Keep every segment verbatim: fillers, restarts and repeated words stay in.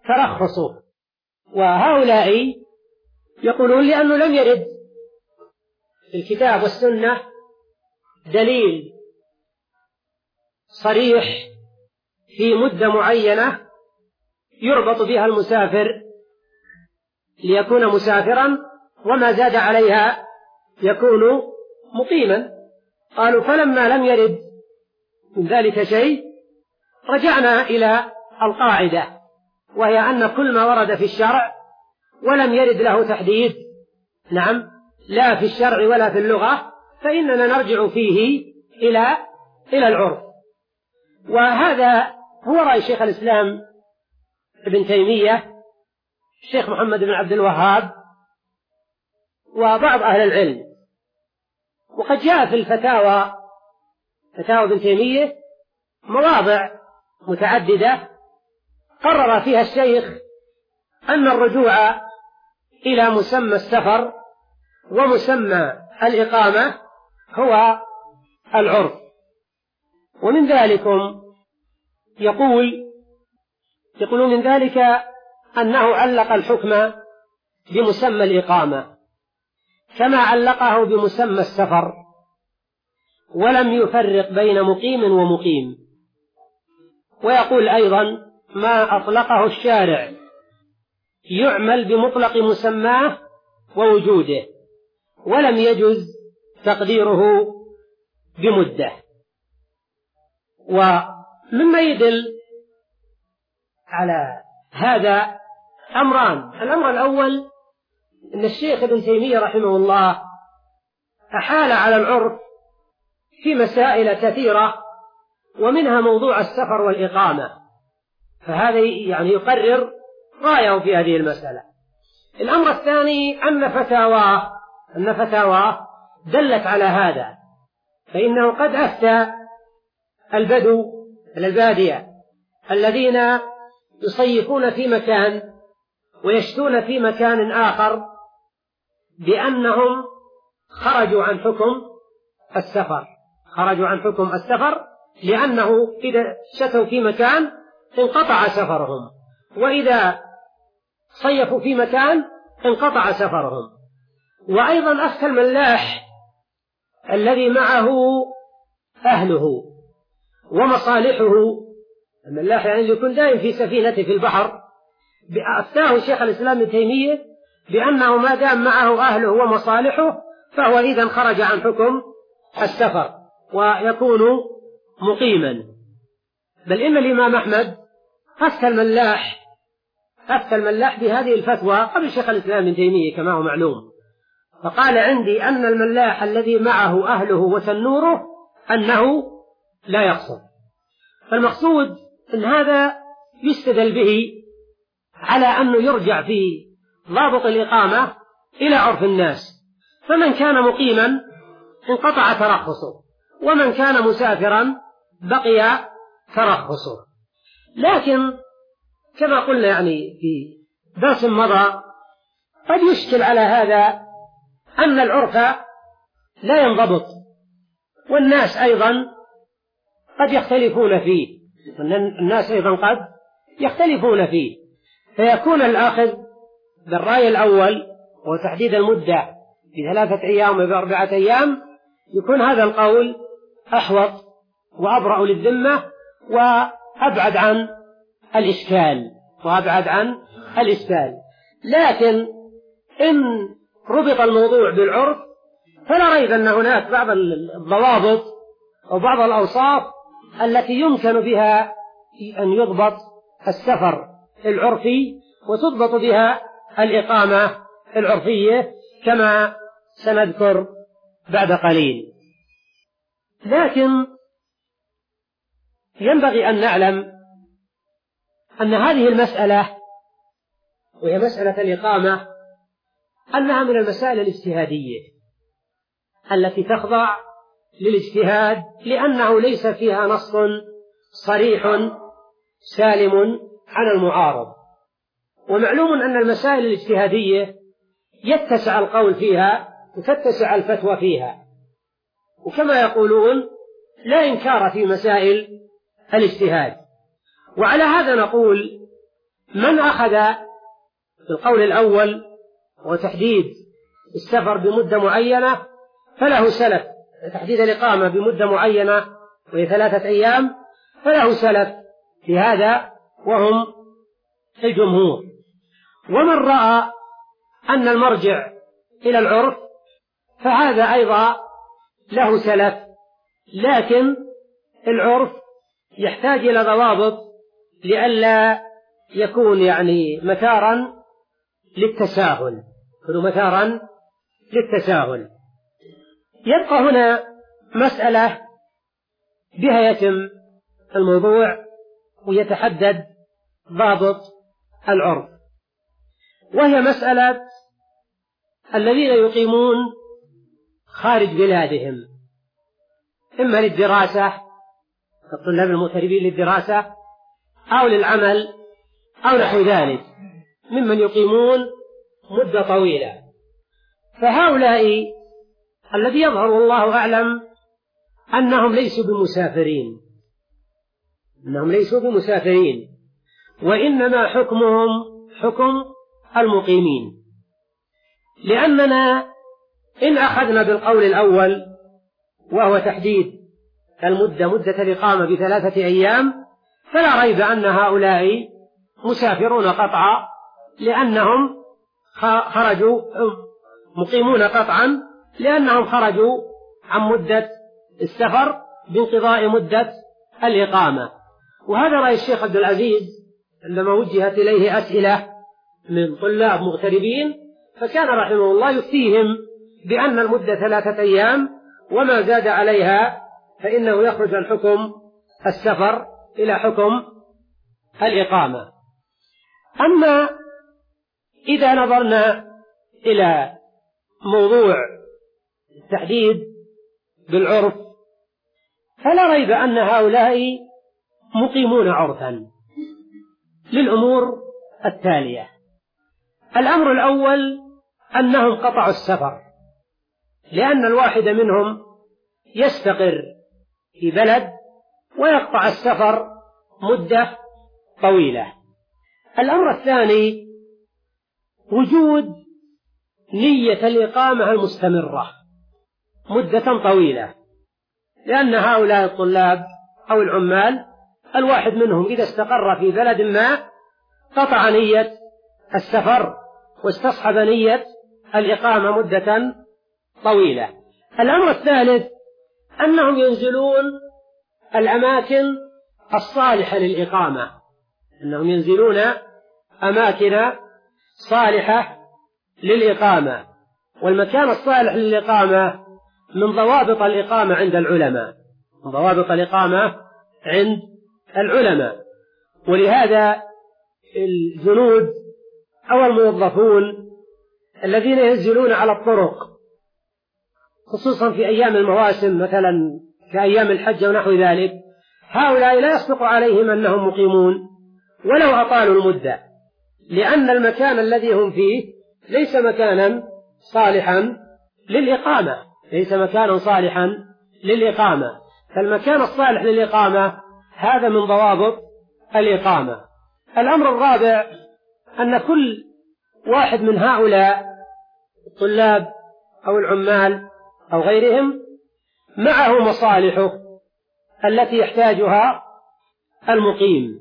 ترخصوا. وهؤلاء يقولون لأنه لم يرد في الكتاب والسنة دليل صريح في مدة معينة يربط بها المسافر ليكون مسافرا، وما زاد عليها يكون مقيما. قالوا فلما لم يرد من ذلك شيء رجعنا إلى القاعدة، وهي أن كل ما ورد في الشرع ولم يرد له تحديد، نعم، لا في الشرع ولا في اللغة، فإننا نرجع فيه إلى إلى العرف. وهذا هو رأي شيخ الإسلام ابن تيمية، الشيخ محمد بن عبد الوهاب، وبعض أهل العلم. وقد جاء في الفتاوى فتاوى ابن تيمية مواضع متعددة قرر فيها الشيخ أن الرجوع إلى مسمى السفر ومسمى الإقامة هو العرف. ومن ذلكم يقول يقول من ذلك أنه علق الحكم بمسمى الإقامة كما علقه بمسمى السفر، ولم يفرق بين مقيم ومقيم. ويقول أيضا ما أطلقه الشارع يعمل بمطلق مسماه ووجوده، ولم يجز تقديره بمدة. ومما يدل على هذا أمران: الأمر الأول أن الشيخ ابن تيمية رحمه الله أحال على العرف في مسائل كثيرة، ومنها موضوع السفر والإقامة، فهذا يعني يقرر رأيه في هذه المسألة. الأمر الثاني أن فتاواه أن فتاواه دلت على هذا، فإنه قد أفتى البدو البادية الذين يصيفون في مكان ويشتون في مكان آخر بأنهم خرجوا عن حكم السفر خرجوا عن حكم السفر لأنه إذا شتوا في مكان انقطع سفرهم، وإذا صيفوا في مكان انقطع سفرهم. وأيضا أفتى الملاح الذي معه أهله ومصالحه، الملاح يعني اللي يكون دائم في سفينته في البحر، أفتاه شيخ الإسلام ابن تيمية بأنه ما دام معه أهله ومصالحه فهو إذن خرج عن حكم السفر ويكون مقيما. بل إن الإمام أحمد أفتى الملاح أفتى الملاح بهذه الفتوى قبل شيخ الإسلام ابن تيمية كما هو معلوم، فقال عندي أن الملاح الذي معه أهله وتنوره أنه لا يقصر. فالمقصود أن هذا يستدل به على أنه يرجع في ضابط الإقامة إلى عرف الناس، فمن كان مقيما انقطع ترخصه، ومن كان مسافرا بقي ترخصه. لكن كما قلنا يعني في درس مضى قد يشكل على هذا أن العرف لا ينضبط، والناس أيضا قد يختلفون فيه الناس أيضا قد يختلفون فيه فيكون الآخذ بالرأي الأول وتحديد المدة بثلاثة أيام وبأربعة أيام يكون هذا القول أحوط وأبرأ للذمة وأبعد عن الإشكال وأبعد عن الإشكال. لكن إن ربط الموضوع بالعرف فلا ريب أن هناك بعض الضوابط أو بعض الأوصاف التي يمكن بها أن يضبط السفر العرفي وتضبط بها الإقامة العرفية كما سنذكر بعد قليل. لكن ينبغي أن نعلم أن هذه المسألة وهي مسألة الإقامة أنها من المسائل الاجتهادية التي تخضع للاجتهاد، لأنه ليس فيها نص صريح سالم عن المعارض. ومعلوم أن المسائل الاجتهادية يتسع القول فيها وتتسع الفتوى فيها، وكما يقولون لا إنكار في مسائل الاجتهاد. وعلى هذا نقول من أخذ بالقول الأول وتحديد السفر بمدة معينة فله سلف، تحديد الإقامة بمدة معينة وهي ثلاثة أيام فله سلف في هذا وهم الجمهور. ومن رأى أن المرجع إلى العرف فهذا أيضا له سلف، لكن العرف يحتاج إلى ضوابط لئلا يكون يعني مثارا للتساهل يكون مثارا للتساهل. يبقى هنا مسألة بها يتم الموضوع ويتحدد ضابط العرف، وهي مسألة الذين يقيمون خارج بلادهم إما للدراسة كالطلاب المغتربين للدراسة أو للعمل أو نحو ذلك ممن يقيمون مدة طويلة. فهؤلاء الذي يظهر والله أعلم أنهم ليسوا بمسافرين أنهم ليسوا بمسافرين وإنما حكمهم حكم المقيمين، لأننا إن أخذنا بالقول الأول وهو تحديد المدة مدة الإقامة بثلاثة أيام فلا ريب أن هؤلاء مسافرون قطعا، لأنهم خرجوا مقيمون قطعا لأنهم خرجوا عن مدة السفر بانقضاء مدة الإقامة. وهذا رأي الشيخ عبد العزيز عندما وجهت إليه أسئلة من طلاب مغتربين فكان رحمه الله يفتيهم بأن المدة ثلاثة أيام وما زاد عليها فإنه يخرج عن حكم السفر إلى حكم الإقامة. أما إذا نظرنا إلى موضوع التحديد بالعرف فلا ريب أن هؤلاء مقيمون عرفا للأمور التالية. الأمر الأول أنهم قطعوا السفر، لأن الواحد منهم يستقر في بلد ويقطع السفر مدة طويلة. الأمر الثاني وجود نية الإقامة المستمرة مدة طويلة، لأن هؤلاء الطلاب أو العمال الواحد منهم إذا استقر في بلد ما قطع نية السفر واستصحب نية الإقامة مدة طويلة. الأمر الثالث أنهم ينزلون الأماكن الصالحة للإقامة أنهم ينزلون أماكن صالحة للإقامة، والمكان الصالح للإقامة من ضوابط الإقامة عند العلماء من ضوابط الإقامة عند العلماء ولهذا الجنود أو الموظفون الذين ينزلون على الطرق خصوصا في أيام المواسم مثلا كأيام الحج ونحو ذلك هؤلاء لا يصدق عليهم أنهم مقيمون ولو أطالوا المدة، لأن المكان الذي هم فيه ليس مكانا صالحا للإقامة ليس مكانا صالحا للإقامة فالمكان الصالح للإقامة هذا من ضوابط الإقامة. الأمر الرابع أن كل واحد من هؤلاء الطلاب أو العمال أو غيرهم معه مصالحه التي يحتاجها المقيم.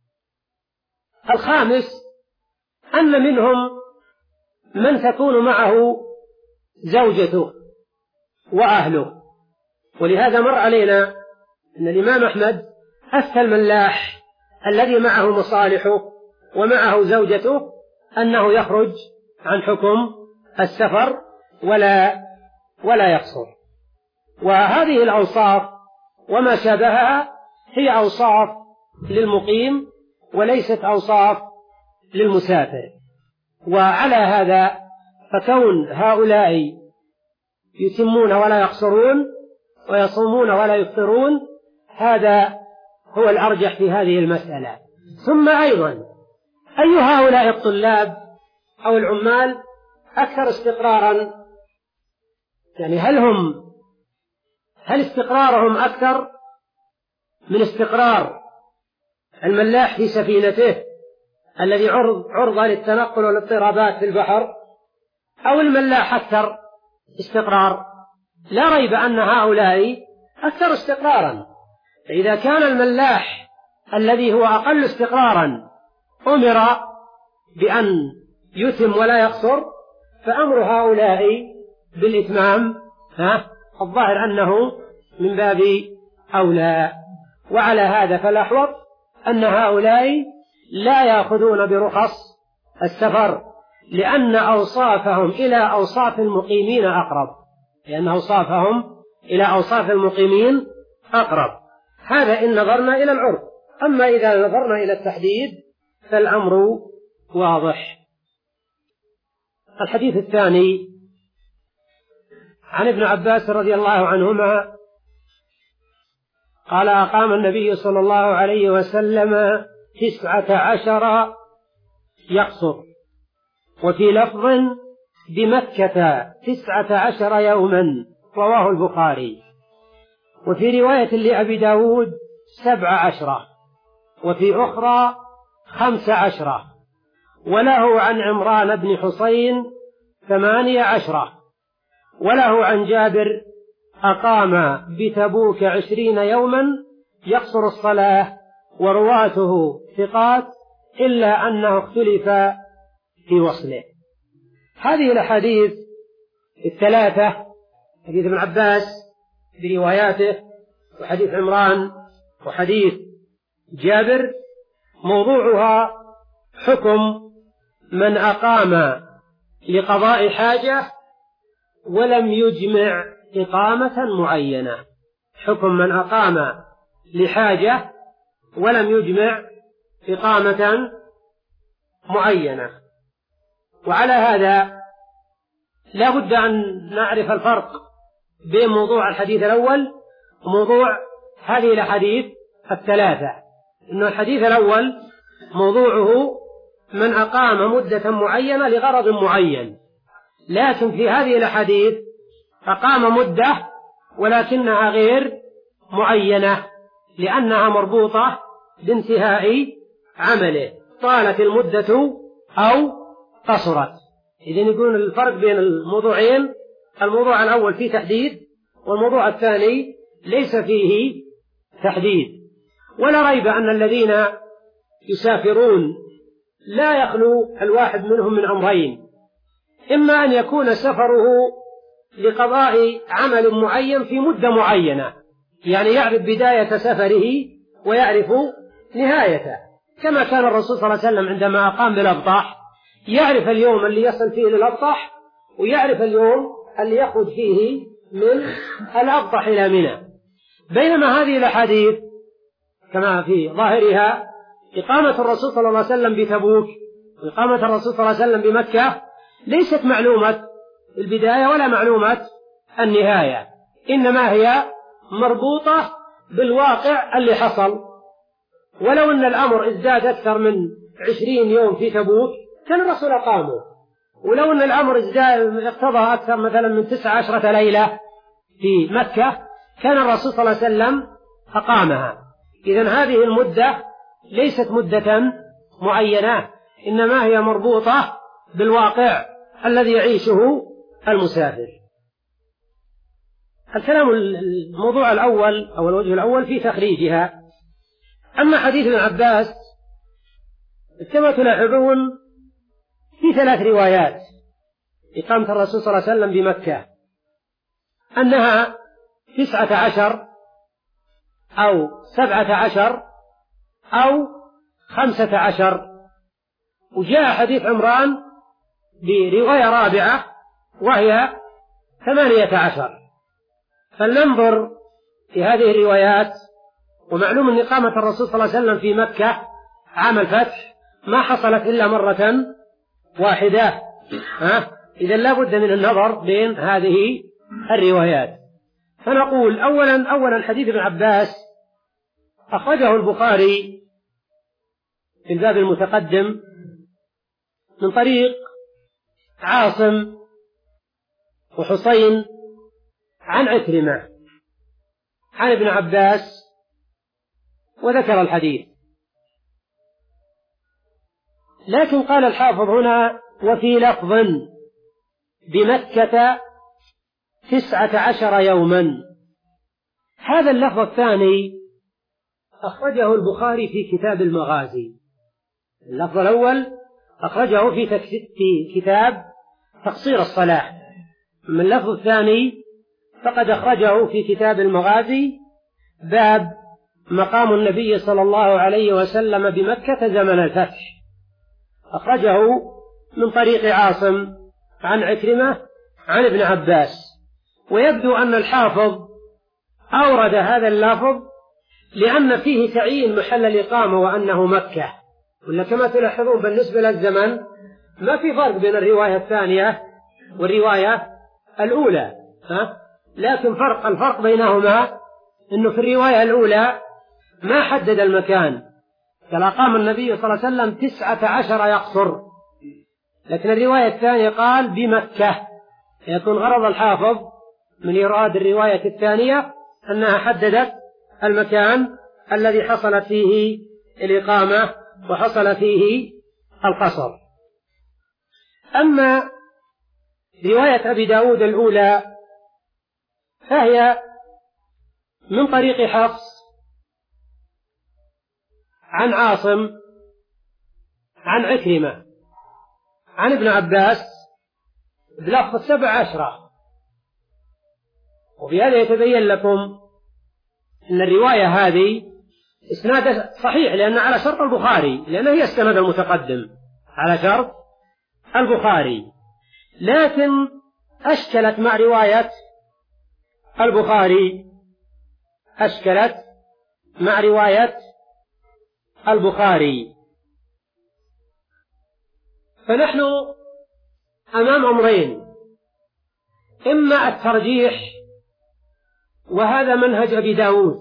الخامس أن منهم من تكون معه زوجته وأهله، ولهذا مر علينا أن الإمام أحمد أفتى الملاح الذي معه مصالحه ومعه زوجته أنه يخرج عن حكم السفر ولا ولا يقصر. وهذه الأوصاف وما شابهها هي أوصاف للمقيم وليست أوصاف للمسافر. وعلى هذا فكون هؤلاء يتمون ولا يقصرون ويصومون ولا يفطرون هذا هو الأرجح في هذه المسألة. ثم أيضا أي هؤلاء الطلاب أو العمال أكثر استقرارا، يعني هل هم هل استقرارهم أكثر من استقرار الملاح في سفينته الذي عرض عرضة للتنقل والاضطرابات في البحر، أو الملاح أكثر استقرار؟ لا ريب أن هؤلاء أكثر استقرارا. فإذا كان الملاح الذي هو أقل استقرارا أمر بأن يتم ولا يقصر، فأمر هؤلاء بالإتمام ها الظاهر أنه من باب أولى. وعلى هذا فالأحوط أن هؤلاء لا يأخذون برخص السفر، لأن أوصافهم إلى أوصاف المقيمين أقرب، لأن أوصافهم إلى أوصاف المقيمين أقرب. هذا إن نظرنا إلى العرف. أما إذا نظرنا إلى التحديد فالأمر واضح. الحديث الثاني عن ابن عباس رضي الله عنهما قال: أقام النبي صلى الله عليه وسلم تسعة عشر يقصر، وفي لفظ بمكة تسعة عشر يوما، رواه البخاري. وفي رواية لأبي داود سبع عشرة، وفي أخرى خمس عشرة، وله عن عمران بن حسين ثمانية عشرة، وله عن جابر: أقام بتبوك عشرين يوما يقصر الصلاة، ورواته ثقات إلا أنه اختلف في وصله. هذه الأحاديث الثلاثة، حديث ابن عباس برواياته، وحديث عمران، وحديث جابر، موضوعها حكم من أقام لقضاء حاجة ولم يجمع إقامة معينة. حكم من أقام لحاجة ولم يجمع إقامة معينة. وعلى هذا لا بد أن نعرف الفرق بين موضوع الحديث الأول وموضوع هذه الأحاديث الثلاثة. إن الحديث الأول موضوعه من أقام مدة معينة لغرض معين، لكن في هذه الأحاديث أقام مدة ولكنها غير معينة، لأنها مربوطة بانتهاء عمله، طالت المدة أو قصرت. إذن يكون الفرق بين الموضوعين: الموضوع الأول فيه تحديد، والموضوع الثاني ليس فيه تحديد. ولا ريب أن الذين يسافرون لا يخلو الواحد منهم من أمرين: إما أن يكون سفره لقضاء عمل معين في مدة معينة، يعني يعرف بداية سفره ويعرف نهايته، كما كان الرسول صلى الله عليه وسلم عندما أقام بالأبطح يعرف اليوم اللي يصل فيه للأبطح، ويعرف اليوم اللي يخرج فيه من الأبطح إلى منى. بينما هذه الأحاديث كما في ظاهرها إقامة الرسول صلى الله عليه وسلم بتبوك وإقامة الرسول صلى الله عليه وسلم بمكة ليست معلومة البداية ولا معلومة النهاية، إنما هي مربوطة بالواقع اللي حصل. ولو أن الأمر ازداد أكثر من عشرين يوم في تبوك كان الرسول أقامه، ولو أن الأمر ازداد اقتضى أكثر مثلا من تسع عشرة ليلة في مكة كان الرسول صلى الله عليه وسلم أقامها. إذن هذه المدة ليست مدة معينة، إنما هي مربوطة بالواقع الذي يعيشه المسافر. الكلام الموضوع الأول أو الوجه الأول في تخريجها. أما حديث ابن عباس كما تلاحظون في ثلاث روايات: إقامة الرسول صلى الله عليه وسلم بمكة أنها تسعة عشر أو سبعة عشر أو خمسة عشر، وجاء حديث عمران برواية رابعة وهي ثمانية عشر. فلننظر في هذه الروايات. ومعلوم أن إقامة الرسول صلى الله عليه وسلم في مكة عام الفتح ما حصلت إلا مرة واحدة، ها؟ إذن لا بد من النظر بين هذه الروايات. فنقول أولا أولا حديث ابن عباس أخرجه البخاري في الباب المتقدم من طريق عاصم وحسين عن عكرمة عن ابن عباس وذكر الحديث. لكن قال الحافظ هنا وفي لفظ بمكة تسعة عشر يوما. هذا اللفظ الثاني أخرجه البخاري في كتاب المغازي. اللفظ الأول أخرجه في كتاب تقصير الصلاة، من اللفظ الثاني فقد أخرجه في كتاب المغازي باب مقام النبي صلى الله عليه وسلم بمكة زمن الفتح. أخرجه من طريق عاصم عن عكرمة عن ابن عباس. ويبدو أن الحافظ أورد هذا اللفظ لأن فيه تعيين محل الإقامة وأنه مكة، ولا كما تلاحظون بالنسبة للزمن ما في فرق بين الرواية الثانية والرواية الأولى، ها؟ لكن فرق الفرق بينهما أنه في الرواية الأولى ما حدد المكان، قال أقام النبي صلى الله عليه وسلم تسعة عشر يقصر، لكن الرواية الثانية قال بمكة. يكون غرض الحافظ من إيراد الرواية الثانية أنها حددت المكان الذي حصلت فيه الإقامة وحصل فيه القصر. أما رواية أبي داود الأولى فهي من طريق حفص عن عاصم عن عكرمة عن ابن عباس بلفظ السبع عشرة. وبهذا يتبين لكم أن الرواية هذه إسناد صحيح، لأن على شرط البخاري، لأنه هي السند المتقدم على شرط البخاري، لكن أشكلت مع رواية البخاري أشكلت مع رواية البخاري. فنحن أمام أمرين: إما الترجيح، وهذا منهج أبي داود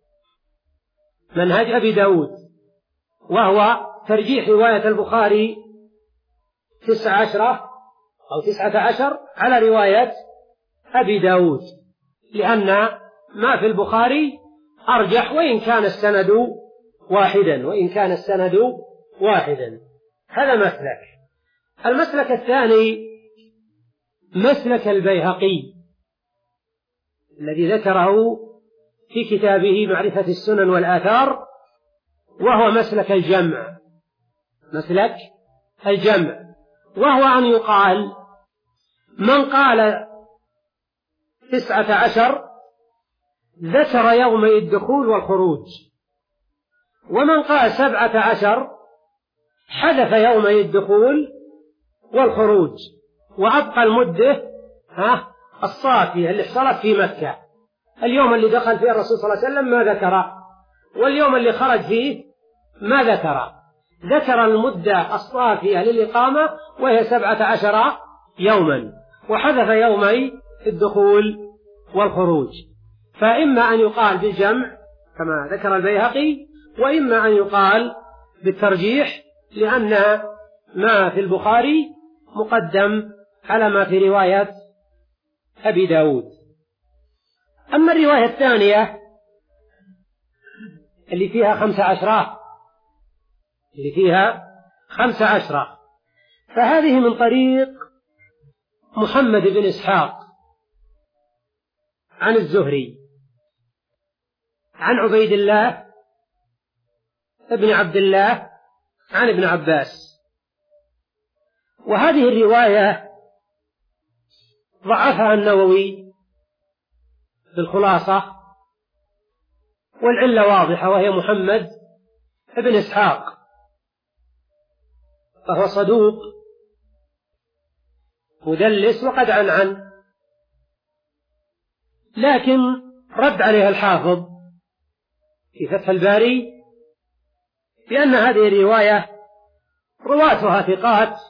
منهج أبي داود وهو ترجيح رواية البخاري تسعة عشرة أو تسعة عشر على رواية أبي داود، لأن ما في البخاري أرجح وإن كان السند واحدا وإن كان السند واحدا. هذا مسلك. المسلك الثاني مسلك البيهقي الذي ذكره في كتابه معرفة السنن والآثار، وهو مسلك الجمع مسلك الجمع وهو أن يقال من قال تسعة عشر ذكر يومي الدخول والخروج، ومن قال سبعة عشر حذف يومي الدخول والخروج وأبقى المدة ها الصافية اللي حصلت في مكة. اليوم اللي دخل فيه الرسول صلى الله عليه وسلم ما ذكر، واليوم اللي خرج فيه ما ذكر، ذكر المدة الصافية للإقامة وهي سبعة عشر يوما، وحذف يومي الدخول والخروج. فإما أن يقال بالجمع كما ذكر البيهقي، وإما أن يقال بالترجيح، لأن ما في البخاري مقدم على ما في رواية أبي داود. أما الرواية الثانية اللي فيها خمسة عشرة اللي فيها خمسة عشرة فهذه من طريق محمد بن إسحاق عن الزهري عن عبيد الله ابن عبد الله عن ابن عباس. وهذه الرواية ضعفها النووي بالخلاصة، والعلة واضحة، وهي محمد بن إسحاق فهو صدوق مدلس وقد عنعن، لكن رد عليها الحافظ في فتح الباري بأن هذه الرواية رواتها ثقات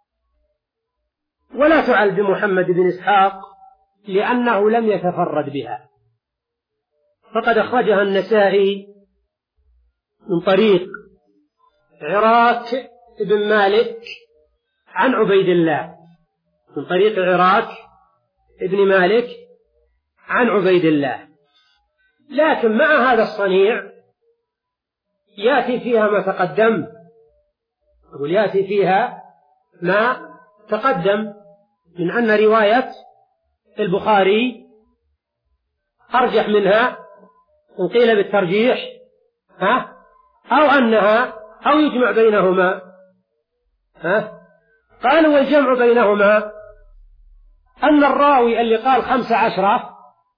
ولا تعل بمحمد بن إسحاق لأنه لم يتفرد بها، فقد أخرجها النسائي من طريق عراك بن مالك عن عبيد الله من طريق عراك بن مالك عن عبيد الله. لكن مع هذا الصنيع يأتي فيها ما تقدم، ويأتي فيها ما تقدم من أن رواية البخاري أرجح منها إن قيل بالترجيح، ها أو أنها أو يجمع بينهما. ها قالوا والجمع بينهما أن الراوي اللي قال خمس عشرة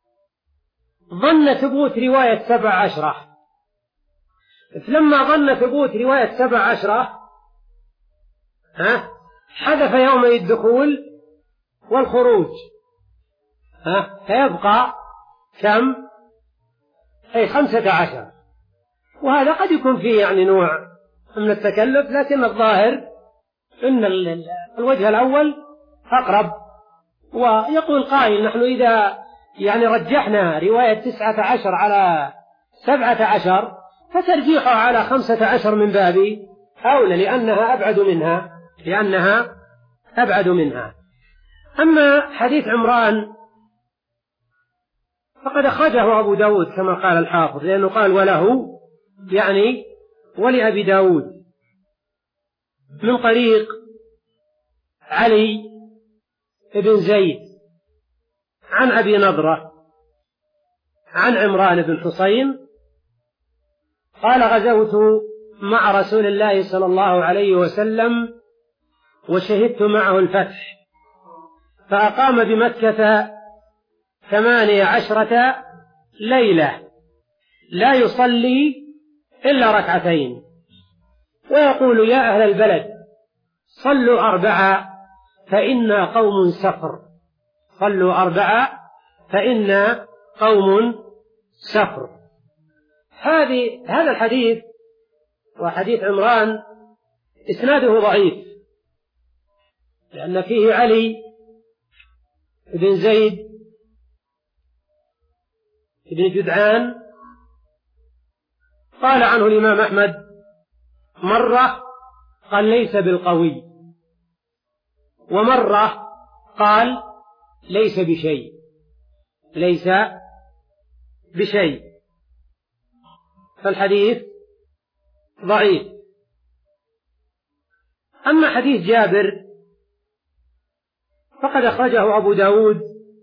ظن ثبوت رواية سبع عشرة، فلما ظن ثبوت رواية سبع عشرة ها حذف يومي الدخول والخروج، ها فيبقى كم؟ أي خمسة عشر. وهذا قد يكون فيه يعني نوع من التكلف، لكن الظاهر إن الوجه الأول أقرب. ويقول قائل نحن إذا يعني رجحنا رواية تسعة عشر على سبعة عشر فترجيحها على خمسة عشر من باب أولى، لأنها أبعد منها لأنها أبعد منها. أما حديث عمران فقد أخرجه أبو داود كما قال الحافظ، لأنه قال وله يعني ولأبي داود من طريق علي بن زيد عن أبي نضرة عن عمران بن حسين قال غزوت مع رسول الله صلى الله عليه وسلم وشهدت معه الفتح، فأقام بمكة ثمانية عشرة ليلة لا يصلي إلا ركعتين، ويقول يا أهل البلد صلوا أربعة فإنا قوم سفر، صلوا أربعة فإنا قوم سفر. هذه هذا الحديث وحديث عمران إسناده ضعيف، لأن فيه علي بن زيد بن جدعان قال عنه الإمام أحمد مرة قال ليس بالقوي، ومرة قال ليس بشيء ليس بشيء فالحديث ضعيف. أما حديث جابر فقد أخرجه أبو داود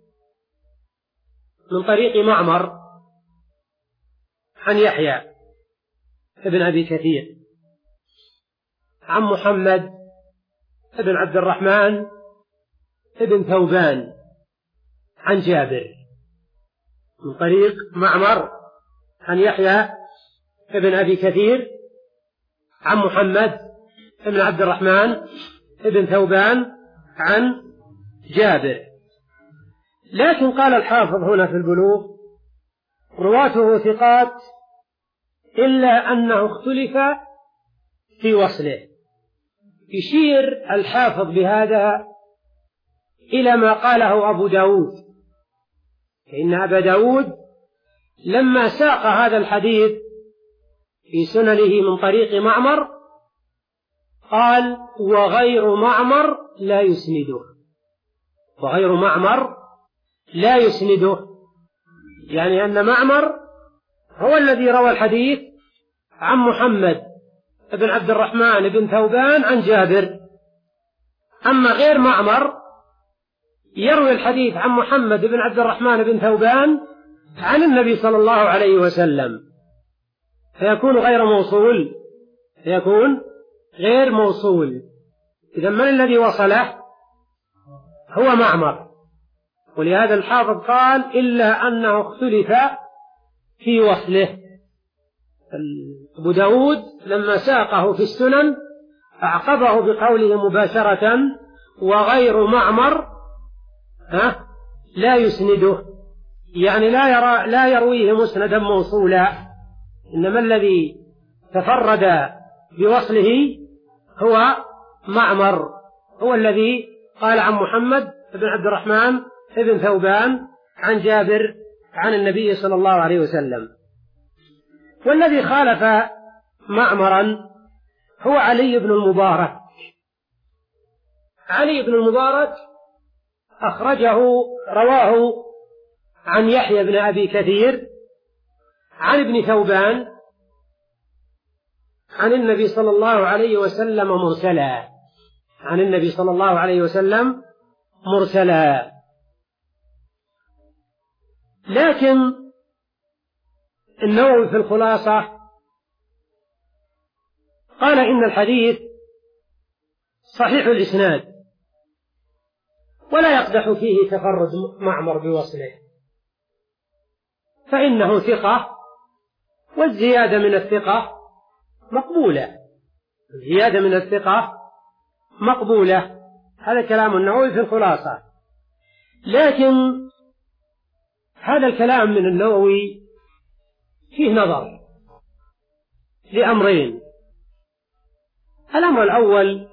من طريق معمر عن يحيى ابن أبي كثير عن محمد ابن عبد الرحمن ابن ثوبان عن جابر، من طريق معمر عن يحيى ابن أبي كثير عن محمد ابن عبد الرحمن ابن ثوبان عن جابر. لكن قال الحافظ هنا في البلوغ رواته ثقات إلا أنه اختلف في وصله. يشير الحافظ بهذا إلى ما قاله أبو داود، فإن أبا داود لما ساق هذا الحديث في سننه من طريق معمر قال وغير معمر لا يسنده، وغير معمر لا يسنده، يعني أن معمر هو الذي روى الحديث عن محمد بن عبد الرحمن بن ثوبان عن جابر. أما غير معمر يروي الحديث عن محمد بن عبد الرحمن بن ثوبان عن النبي صلى الله عليه وسلم، فيكون غير موصول فيكون غير موصول. إذا من الذي وصله؟ هو معمر. ولهذا الحافظ قال إلا أنه اختلف في وصله. أبو داود لما ساقه في السنن أعقبه بقوله مباشرة وغير معمر ها لا يسنده، يعني لا يرى لا يرويه مسندا موصولا، إنما الذي تفرد بوصله هو معمر، هو الذي قال عن محمد بن عبد الرحمن بن ثوبان عن جابر عن النبي صلى الله عليه وسلم. والذي خالف معمرا هو علي بن المبارك. علي بن المبارك أخرجه رواه عن يحيى بن أبي كثير عن ابن ثوبان عن النبي صلى الله عليه وسلم مرسلا، عن النبي صلى الله عليه وسلم مرسلا. لكن النووي في الخلاصة قال إن الحديث صحيح الإسناد ولا يقدح فيه تفرد معمر بوصله، فإنه ثقة، والزيادة من الثقة مقبولة، الزيادة من الثقة مقبولة. هذا كلام النووي في الخلاصة. لكن هذا الكلام من النووي فيه نظر لأمرين. الأمر الأول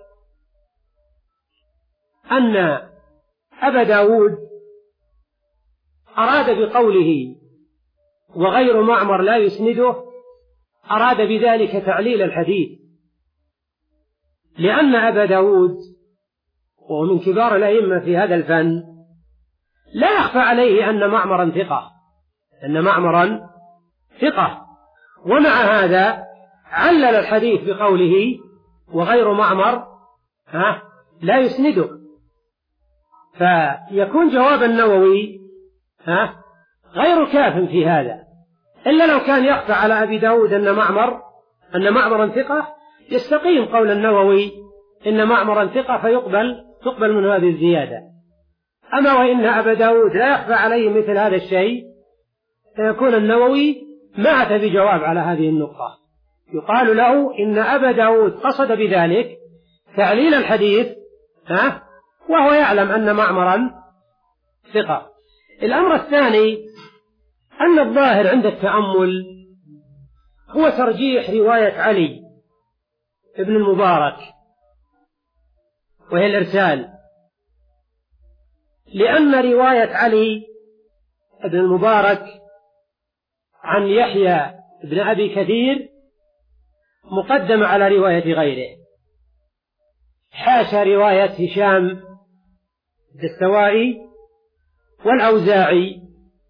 أن أبا داود أراد بقوله وغير معمر لا يسنده، أراد بذلك تعليل الحديث، لأن أبا داود وهو من كبار الأئمة في هذا الفن لا يخفى عليه أن معمرا ثقة، أن معمرا ثقة، ومع هذا علل الحديث بقوله وغير معمر ها لا يسنده، فيكون جواب النووي ها غير كاف في هذا، إلا لو كان يخفى على أبي داود أن معمر أن معمرا ثقة يستقيم قول النووي إن معمرا ثقة فيقبل تقبل من هذه الزيادة. أما وإن أبا داود لا يخفى عليه مثل هذا الشيء فيكون النووي ما أتى بجواب على هذه النقطة، يقال له إن أبا داود قصد بذلك تعليل الحديث ها وهو يعلم أن معمرا ثقة. الأمر الثاني أن الظاهر عند التأمل هو ترجيح رواية علي ابن المبارك وهي الإرسال، لأن رواية علي ابن المبارك عن يحيى ابن أبي كثير مقدمة على رواية غيره، حاشا رواية هشام الدستوائي والأوزاعي،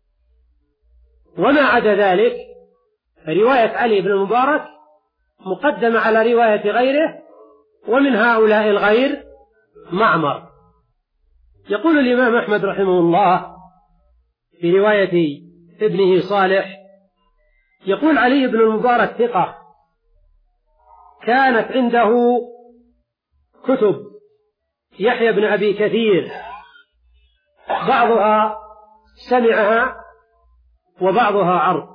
وما عدا ذلك رواية علي بن المبارك مقدمة على رواية غيره، ومن هؤلاء الغير معمر. يقول الإمام أحمد رحمه الله في رواية ابنه صالح، يقول علي بن المبارك ثقة كانت عنده كتب يحيى بن أبي كثير بعضها سمعها وبعضها عرض.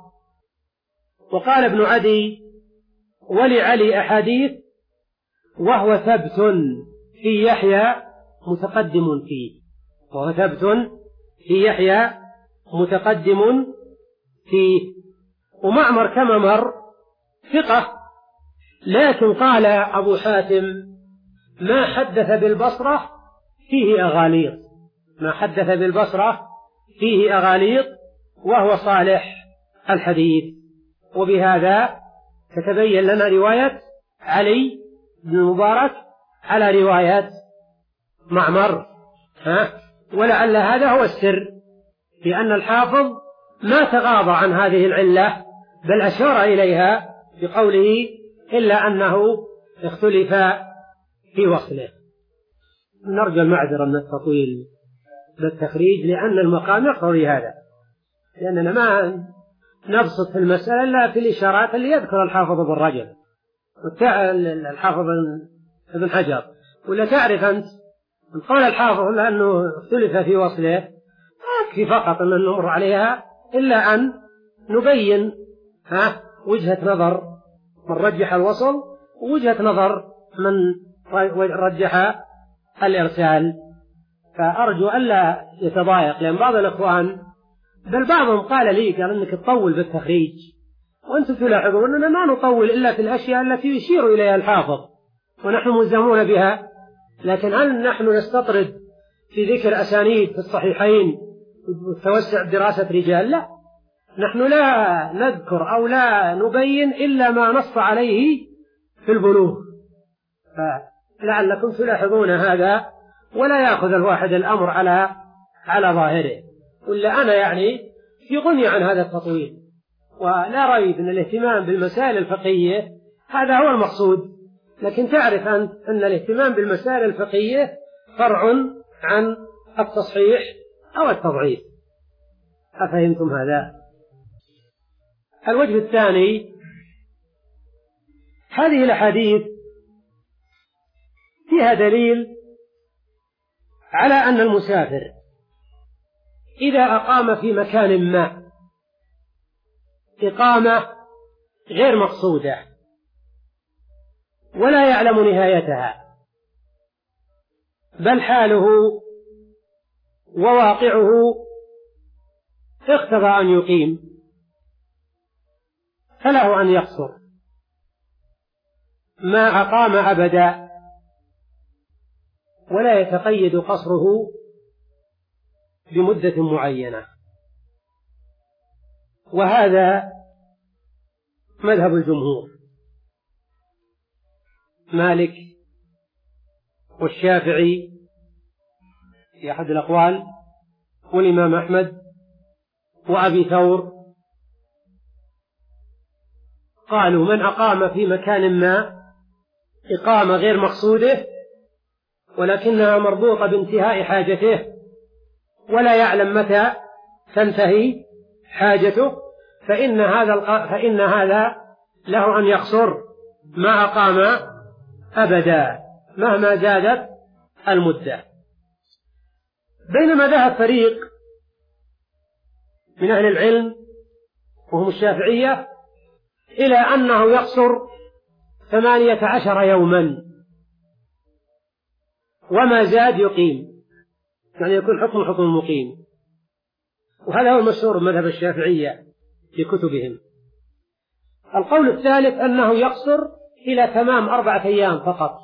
وقال ابن عدي ولعلي أحاديث وهو ثبت في يحيى متقدم فيه، وهو ثبت في يحيى متقدم فيه. ومعمر كما مر ثقة، لكن قال أبو حاتم ما حدث بالبصرة فيه أغاليط، ما حدث بالبصرة فيه أغاليط وهو صالح الحديث. وبهذا تتبين لنا رواية علي بن المبارك على رواية معمر ها؟ ولعل هذا هو السر، لأن الحافظ ما تغاضى عن هذه العلة بل أشار إليها بقوله إلا أنه اختلف في وصله. نرجو المعذرة من التطويل بالتخريج لأن المقام يقتضي هذا، لأننا ما نبسط في المسألة إلا في الإشارات اللي يذكر الحافظ ابن رجب والحافظ ابن حجر، ولا تعرف أنت من قول الحافظ لأنه اختلف في وصله يكفي فقط أن نمر عليها، إلا أن نبين ها وجهة نظر من رجح الوصل ووجهة نظر من رجح الإرسال. فأرجو ألا يتضايق، لأن بعض الإخوان بل بعضهم قال لي قال إنك تطول بالتخريج، وأنتم تلاحظون أننا ما نطول إلا في الأشياء التي يشير إليها الحافظ ونحن ملزمون بها. لكن هل نحن نستطرد في ذكر أسانيد في الصحيحين وتوسع دراسة رجال؟ لا، نحن لا نذكر أو لا نبين إلا ما نص عليه في البلوغ، فلعلكم تلاحظون هذا ولا يأخذ الواحد الأمر على على ظاهره. ولا أنا يعني في غني عن هذا التطويل، ولا ريب أن الاهتمام بالمسائل الفقهية هذا هو المقصود. لكن تعرف أنت أن الاهتمام بالمسائل الفقهية فرع عن التصحيح أو التضعيف. أفهمتم هذا؟ الوجه الثاني، هذه الأحاديث فيها دليل على أن المسافر إذا أقام في مكان ما إقامة غير مقصودة ولا يعلم نهايتها، بل حاله وواقعه اقتضى أن يقيم، فله أن يقصر ما أقام أبدا، ولا يتقيد قصره بمدة معينة. وهذا مذهب الجمهور، مالك والشافعي في أحد الأقوال، والإمام أحمد وأبي ثور، قالوا من أقام في مكان ما إقامة غير مقصودة ولكنها مربوطة بانتهاء حاجته ولا يعلم متى تنتهي حاجته، فإن هذا فإن هذا له أن يقصر ما أقام أبدا مهما زادت المدة. بينما ذهب فريق من أهل العلم وهم الشافعية إلى أنه يقصر ثمانية عشر يوما وما زاد يقيم، يعني يكون حكم حكم المقيم. وهذا هو المشهور مذهب الشافعية في كتبهم. القول الثالث أنه يقصر إلى تمام أربعة أيام فقط،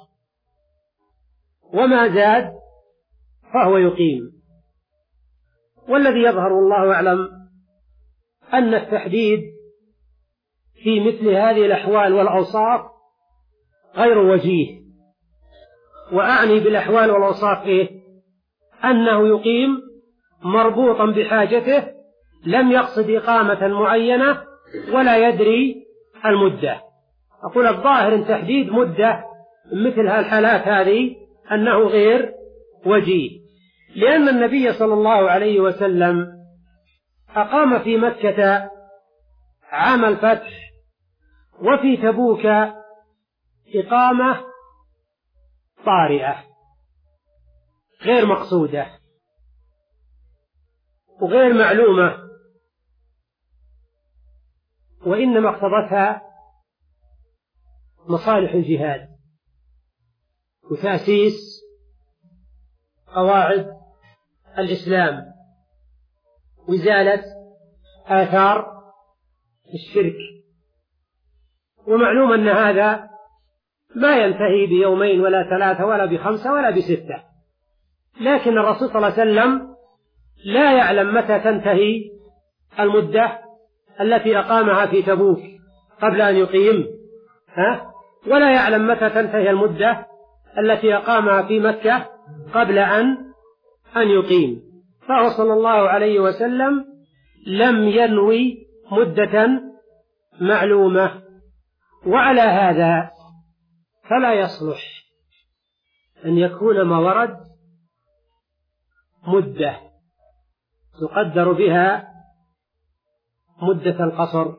وما زاد فهو يقيم. والذي يظهر والله أعلم أن التحديد في مثل هذه الأحوال والأوصاف غير وجيه. وأعني بالأحوال والأوصاف إيه؟ أنه يقيم مربوطا بحاجته، لم يقصد إقامة معينة ولا يدري المدة. أقول الظاهر أن تحديد مدة مثل هالحالات هذه أنه غير وجيه، لأن النبي صلى الله عليه وسلم أقام في مكة عام الفتح وفي تبوك إقامة طارئة غير مقصودة وغير معلومة، وإنما اقتضتها مصالح الجهاد وتأسيس قواعد الإسلام وإزالة آثار الشرك. ومعلوم أن هذا ما ينتهي بيومين ولا ثلاثة ولا بخمسة ولا بستة، لكن الرسول صلى الله عليه وسلم لا يعلم متى تنتهي المدة التي أقامها في تبوك قبل أن يقيم، ها؟ ولا يعلم متى تنتهي المدة التي أقامها في مكة قبل أن أن يقيم. فهو صلى الله عليه وسلم لم ينوي مدة معلومة. وعلى هذا فلا يصلح أن يكون ما ورد مدة تقدر بها مدة القصر.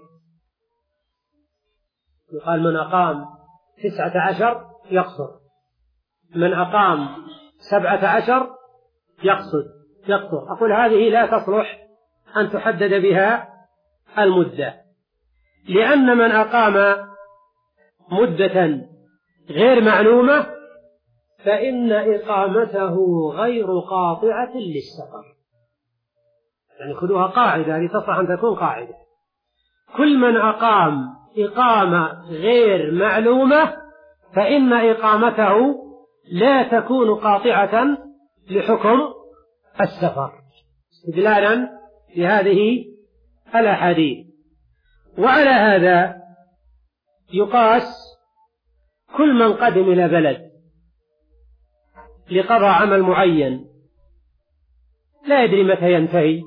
يقال من أقام تسعة عشر يقصر، من أقام سبعة عشر يقصد يقصر. أقول هذه لا تصلح أن تحدد بها المدة، لأن من أقام مدة غير معلومة فإن إقامته غير قاطعة للسفر. يعني خذوها قاعدة لتصح أن تكون قاعدة: كل من أقام إقامة غير معلومة فإن إقامته لا تكون قاطعة لحكم السفر، استدلالا بهذه الأحاديث. وعلى هذا يقاس كل من قدم إلى بلد لقضاء عمل معين لا يدري متى ينتهي،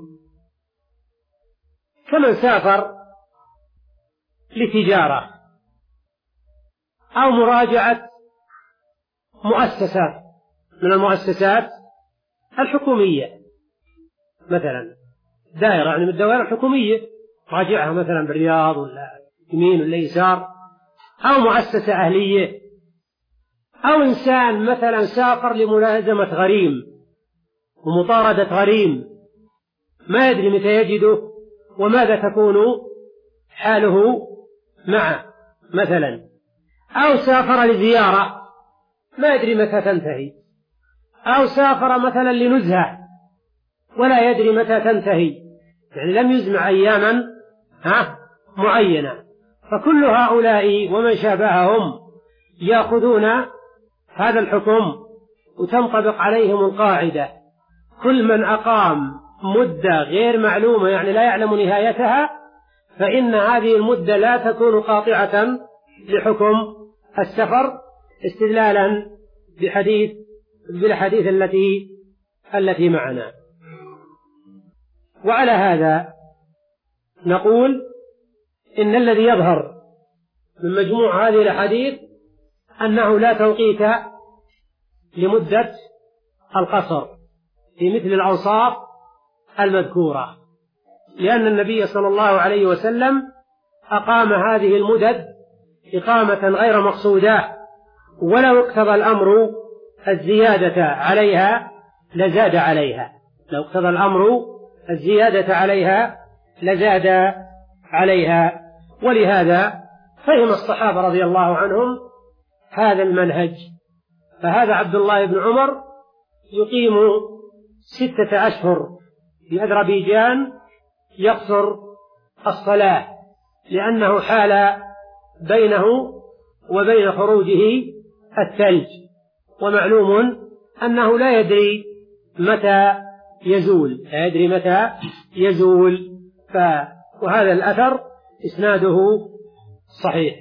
كمن سافر لتجارة أو مراجعة مؤسسات من المؤسسات الحكومية، مثلا دائرة يعني من الدوائر الحكومية راجعها مثلا بالرياض ولا يمين ولا يسار، أو مؤسسة أهلية، أو إنسان مثلا سافر لملازمة غريم ومطاردة غريم ما يدري متى يجده وماذا تكون حاله معه مثلا، أو سافر لزيارة ما يدري متى تنتهي، أو سافر مثلا لنزهة ولا يدري متى تنتهي، يعني لم يزمع أياما ها معينة. فكل هؤلاء ومن شابههم يأخذون هذا الحكم وتنطبق عليهم القاعدة: كل من أقام مدة غير معلومة يعني لا يعلم نهايتها فإن هذه المدة لا تكون قاطعة لحكم السفر، استدلالا بحديث بالحديث التي التي معنا. وعلى هذا نقول إن الذي يظهر من مجموع هذه الأحاديث أنه لا توقيت لمدة القصر في مثل الأوصاف المذكورة، لأن النبي صلى الله عليه وسلم أقام هذه المدد إقامة غير مقصودة، ولو اقتضى الأمر الزيادة عليها لزاد عليها، لو اقتضى الأمر الزيادة عليها لزاد عليها. ولهذا فهم الصحابة رضي الله عنهم هذا المنهج. فهذا عبد الله بن عمر يقيم ستة أشهر في أذربيجان يقصر الصلاة، لأنه حال بينه وبين خروجه الثلج، ومعلوم أنه لا يدري متى يزول لا يدري متى يزول ف... وهذا الأثر إسناده صحيح.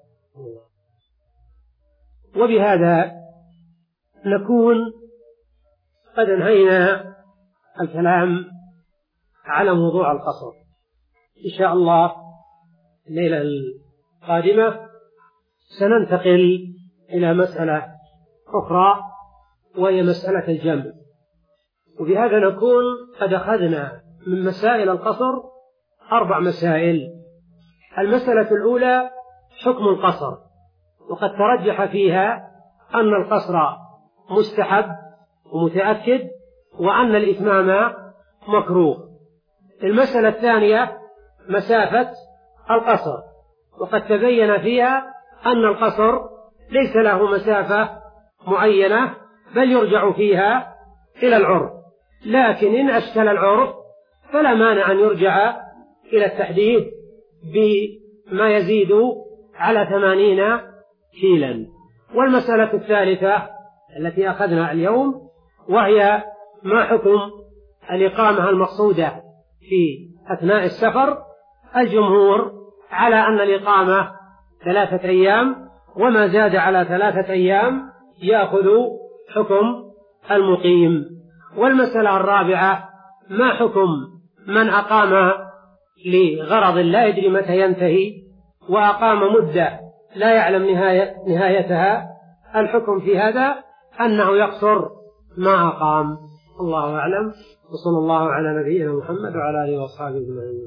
وبهذا نكون قد انهينا الكلام على موضوع القصر. إن شاء الله الليلة القادمة سننتقل إلى مسألة أخرى وهي مسألة الجمع، وبهذا نكون قد أخذنا من مسائل القصر أربع مسائل. المسألة الأولى حكم القصر، وقد ترجح فيها أن القصر مستحب ومتأكد وأن الإتمام مكروه. المسألة الثانية مسافة القصر، وقد تبين فيها أن القصر ليس له مسافة معينة بل يرجع فيها إلى العرف، لكن إن أشكل العرف فلا مانع أن يرجع إلى التحديد بما يزيد على ثمانين كيلا. والمسألة الثالثة التي أخذنا اليوم وهي ما حكم الإقامة المقصودة في أثناء السفر. الجمهور على أن الإقامة ثلاثة أيام، وما زاد على ثلاثة أيام يأخذ حكم المقيم. والمسألة الرابعة ما حكم من أقام لغرض لا يدري متى ينتهي وأقام مدة لا يعلم نهاية نهايتها. الحكم في هذا أنه يقصر ما أقام. الله أعلم، وصلى الله على نبينا محمد وعلى آله وصحبه أجمعين.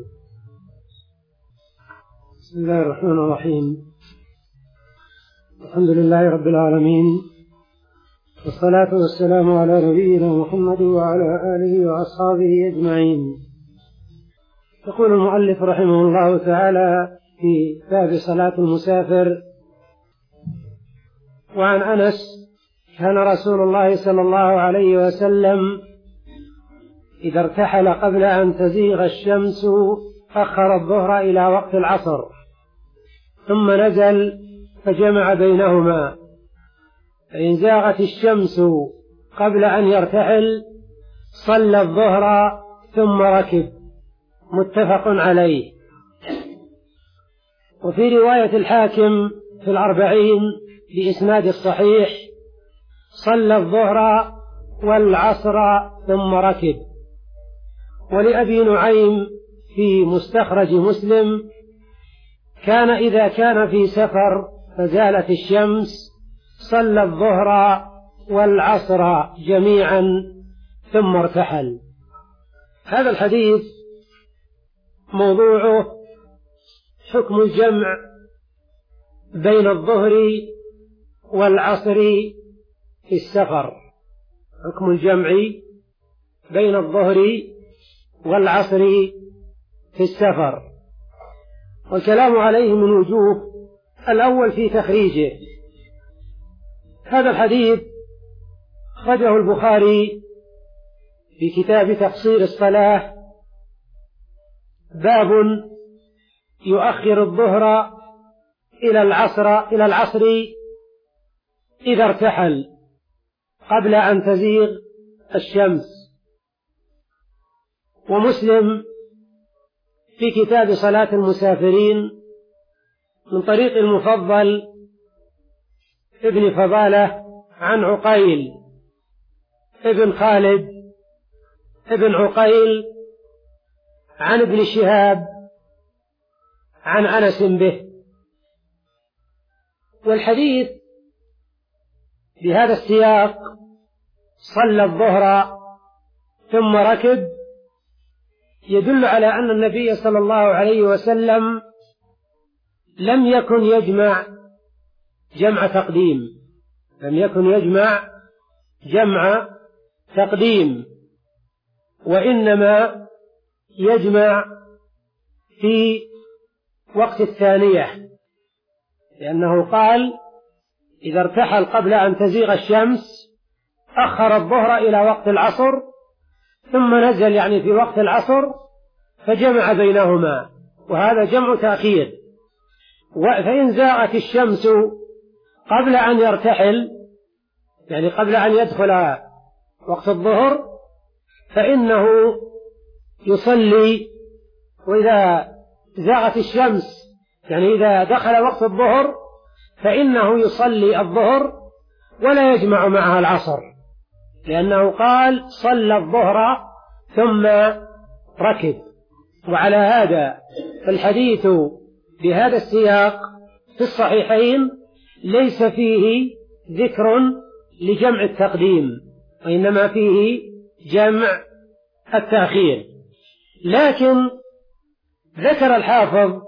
بسم الله الرحمن الرحيم. الحمد لله رب العالمين، والصلاة والسلام على نبينا محمد وعلى آله وأصحابه أجمعين. يقول المؤلف رحمه الله تعالى في باب صلاة المسافر: وعن أنس: كان رسول الله صلى الله عليه وسلم إذا ارتحل قبل أن تزيغ الشمس أخر الظهر إلى وقت العصر، ثم نزل فجمع بينهما، فإن زاغت الشمس قبل أن يرتحل صلى الظهر ثم ركب. متفق عليه. وفي رواية الحاكم في الأربعين بإسناد الصحيح: صلى الظهر والعصر ثم ركب. ولأبي نعيم في مستخرج مسلم: كان إذا كان في سفر فزالت الشمس صلى الظهر والعصر جميعا ثم ارتحل. هذا الحديث موضوعه حكم الجمع بين الظهر والعصر في السفر، حكم الجمع بين الظهر والعصر في السفر، والكلام عليه من وجوه. الأول في تخريجه. هذا الحديث أخرجه البخاري في كتاب تقصير الصلاة، باب يؤخر الظهر إلى العصر إلى العصر إذا ارتحل قبل أن تزيغ الشمس. ومسلم في كتاب صلاة المسافرين من طريق المفضل ابن فضالة عن عقيل ابن خالد ابن عقيل عن ابن شهاب عن أنس به. والحديث بهذا السياق صلى الظهر ثم ركب يدل على أن النبي صلى الله عليه وسلم لم يكن يجمع جمع تقديم لم يكن يجمع جمع تقديم وإنما يجمع في وقت الثانية، لأنه قال إذا ارتحل قبل أن تزيغ الشمس أخر الظهر إلى وقت العصر، ثم نزل يعني في وقت العصر فجمع بينهما، وهذا جمع تأخير. فإن زاغت الشمس قبل أن يرتحل يعني قبل أن يدخل وقت الظهر فإنه يصلي، وإذا زاغت الشمس يعني إذا دخل وقت الظهر فإنه يصلي الظهر ولا يجمع معها العصر، لأنه قال صلى الظهر ثم ركب. وعلى هذا الحديث بهذا السياق في الصحيحين ليس فيه ذكر لجمع التقديم، وإنما فيه جمع التأخير. لكن ذكر الحافظ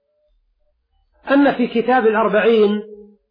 أن في كتاب الأربعين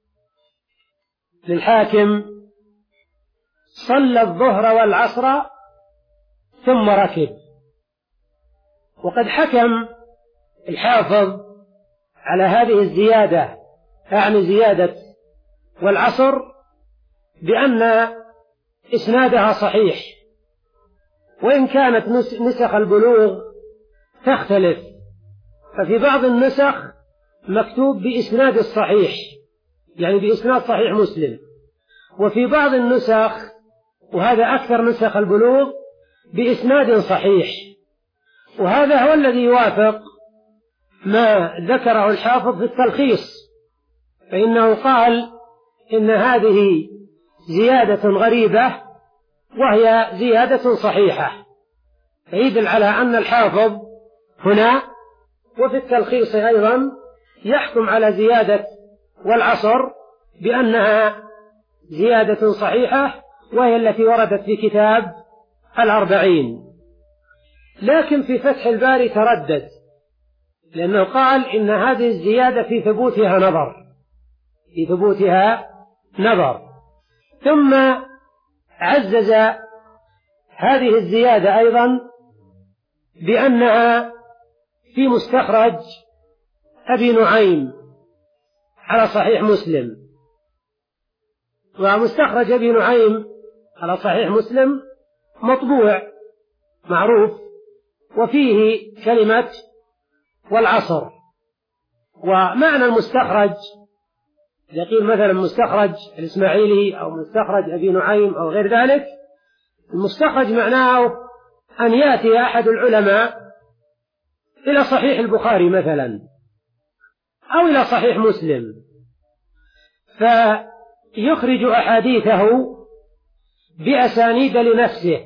للحاكم صلى الظهر والعصر ثم ركب، وقد حكم الحافظ على هذه الزيادة يعني زيادة والعصر بأن إسنادها صحيح، وإن كانت نسخ البلوغ تختلف، ففي بعض النسخ مكتوب بإسناد الصحيح يعني بإسناد صحيح مسلم، وفي بعض النسخ وهذا أكثر نسخ البلوغ بإسناد صحيح، وهذا هو الذي يوافق ما ذكره الحافظ في التلخيص، فإنه قال إن هذه زيادة غريبة وهي زيادة صحيحة، فيدل على أن الحافظ هنا وفي التلخيص أيضا يحكم على زيادة والعصر بأنها زيادة صحيحة، وهي التي وردت في كتاب الأربعين. لكن في فتح الباري تردد، لأنه قال إن هذه الزيادة في ثبوتها نظر في ثبوتها نظر ثم عزز هذه الزيادة أيضا بأنها في مستخرج أبي نعيم على صحيح مسلم، ومستخرج أبي نعيم على صحيح مسلم مطبوع معروف وفيه كلمة والعصر. ومعنى المستخرج إذا قيل مثلا مستخرج الإسماعيلي أو مستخرج أبي نعيم أو غير ذلك، المستخرج معناه أن يأتي أحد العلماء إلى صحيح البخاري مثلا أو إلى صحيح مسلم فيخرج أحاديثه بأسانيد لنفسه،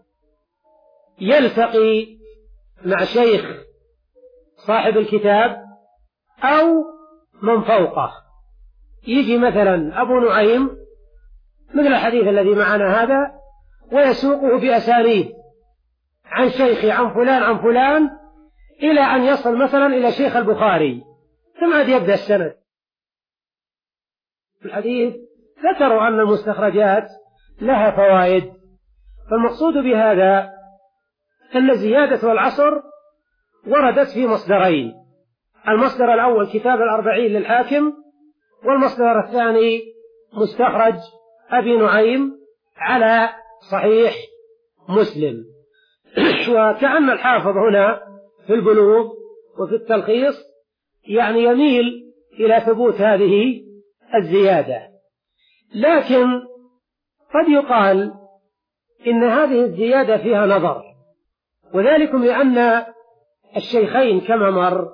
يلتقي مع شيخ صاحب الكتاب أو من فوقه، يجي مثلا أبو نعيم مثل الحديث الذي معنا هذا ويسوقه بأسانيد عن شيخي عن فلان عن فلان إلى أن يصل مثلا إلى شيخ البخاري، ثم عاد يبدأ السند. الحديث ذكروا أن المستخرجات لها فوائد، فالمقصود بهذا أن الزيادة والعصر وردت في مصدرين: المصدر الأول كتاب الأربعين للحاكم، والمصدر الثاني مستخرج أبي نعيم على صحيح مسلم. وكأن الحافظ هنا في البلوغ وفي التلخيص يعني يميل إلى ثبوت هذه الزيادة، لكن قد يقال إن هذه الزيادة فيها نظر، وذلك لأن الشيخين كما مر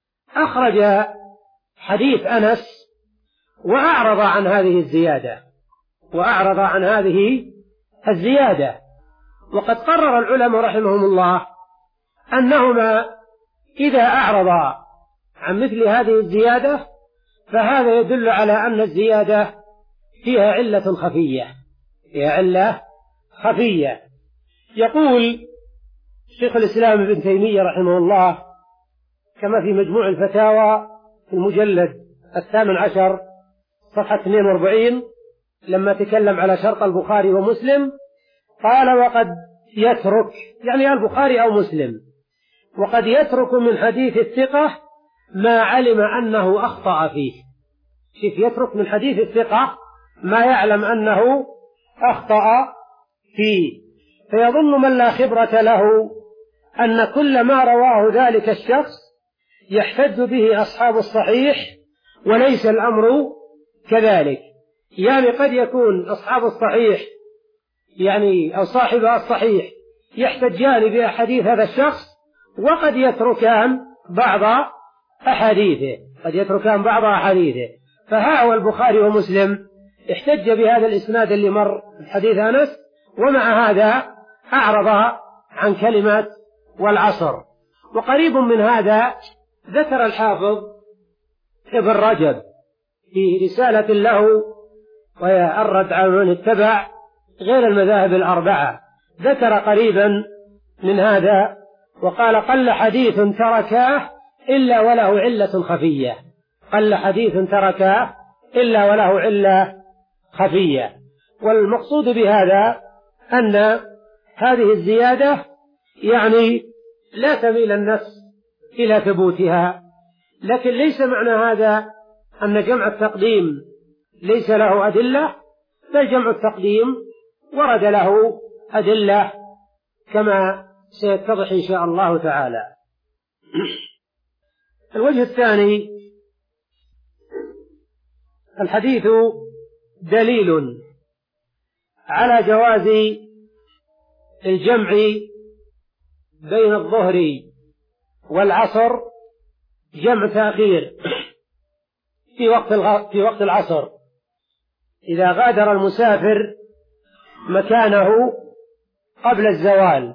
أخرج حديث أنس وأعرض عن هذه الزيادة وأعرض عن هذه الزيادة وقد قرر العلماء رحمهم الله أنهما إذا أعرضا عن مثل هذه الزيادة فهذا يدل على أن الزيادة فيها علة خفية فيها علة خفية. يقول شيخ الإسلام ابن تيمية رحمه الله كما في مجموع الفتاوى في المجلد الثامن عشر صفحة اثنين وأربعين لما تكلم على شرط البخاري ومسلم قال: وقد يترك، يعني البخاري أو مسلم، وقد يترك من حديث الثقة ما علم أنه أخطأ فيه. كيف يترك من حديث الثقة ما يعلم أنه أخطأ فيه؟ فيظن من لا خبرة له أن كل ما رواه ذلك الشخص يحتج به أصحاب الصحيح، وليس الأمر كذلك. يعني قد يكون أصحاب الصحيح يعني أو صاحب الصحيح يحتجان بأحاديث هذا الشخص، وقد يتركان بعض أحاديثه قد يتركان بعض أحاديثه فها هو البخاري ومسلم احتج بهذا الإسناد اللي مر حديث أنس، ومع هذا أعرض عن كلمة والعصر. وقريب من هذا ذكر الحافظ ابن رجب في رسالة له وهي الرد على من اتبع غير المذاهب الأربعة، ذكر قريبا من هذا وقال: قل حديث تركاه إلا وله علة خفية قل حديث تركاه إلا وله علة خفية. والمقصود بهذا أن هذه الزيادة يعني لا تميل النفس إلى ثبوتها، لكن ليس معنى هذا أن جمع التقديم ليس له أدلة، بل جمع التقديم ورد له أدلة كما سيتضح إن شاء الله تعالى. الوجه الثاني: الحديث دليل على جواز الجمع بين الظهر والعصر، جمع تأخير في وقت في وقت العصر إذا غادر المسافر مكانه قبل الزوال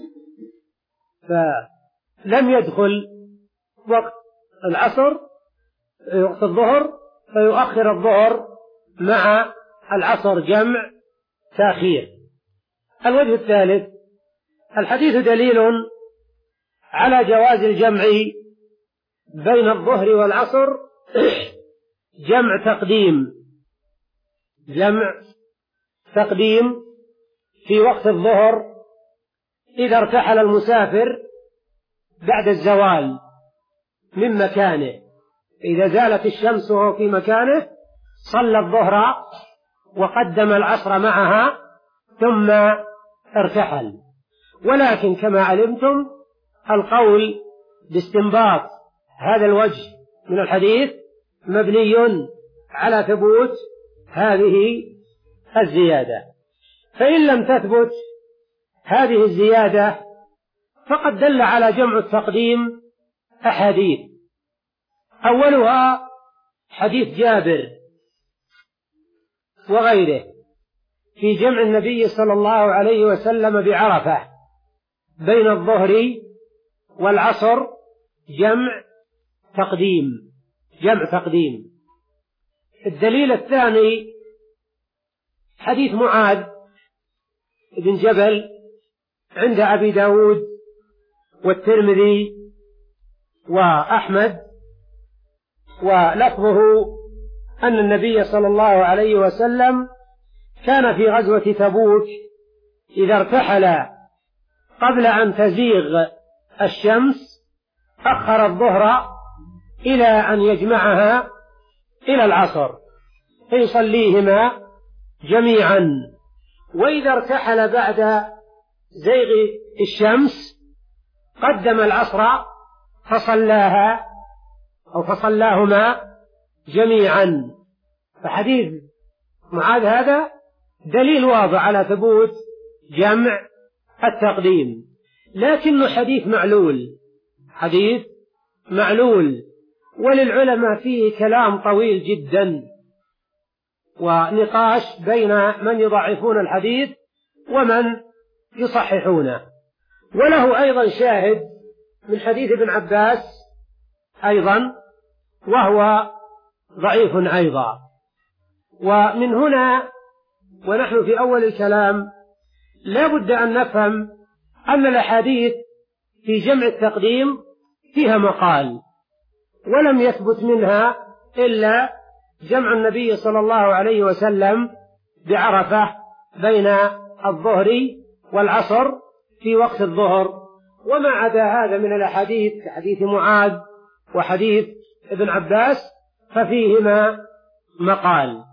فلم يدخل وقت العصر وقت الظهر فيؤخر الظهر مع العصر جمع تأخير. الوجه الثالث: الحديث دليل على جواز الجمع بين الظهر والعصر جمع تقديم جمع تقديم في وقت الظهر إذا ارتحل المسافر بعد الزوال من مكانه، إذا زالت الشمس وهو في مكانه صلى الظهر وقدم العصر معها ثم ارتحل. ولكن كما علمتم القول باستنباط هذا الوجه من الحديث مبني على ثبوت هذه الزيادة، فإن لم تثبت هذه الزيادة فقد دل على جمع التقديم أحاديث، أولها حديث جابر وغيره في جمع النبي صلى الله عليه وسلم بعرفة بين الظهر والعصر جمع تقديم جمع تقديم الدليل الثاني حديث معاذ بن جبل عند أبي داود والترمذي وأحمد، ولفظه أن النبي صلى الله عليه وسلم كان في غزوة تبوك إذا ارتحل قبل أن تزيغ الشمس أخر الظهر إلى أن يجمعها إلى العصر فيصليهما جميعا، وإذا ارتحل بعد زيغ الشمس قدم العصر فصلاها أو فصلاهما جميعا. فحديث معاذ هذا دليل واضح على ثبوت جمع التقديم، لكنه حديث معلول، حديث معلول، وللعلماء فيه كلام طويل جدا ونقاش بين من يضعفون الحديث ومن يصححونه. وله أيضا شاهد من حديث ابن عباس أيضا وهو ضعيف أيضا. ومن هنا ونحن في أول الكلام لا بد أن نفهم أن الأحاديث في جمع التقديم فيها مقال، ولم يثبت منها إلا جمع النبي صلى الله عليه وسلم بعرفة بين الظهر والعصر في وقت الظهر، وما عدا هذا من الأحاديث كحديث معاذ وحديث ابن عباس ففيهما مقال.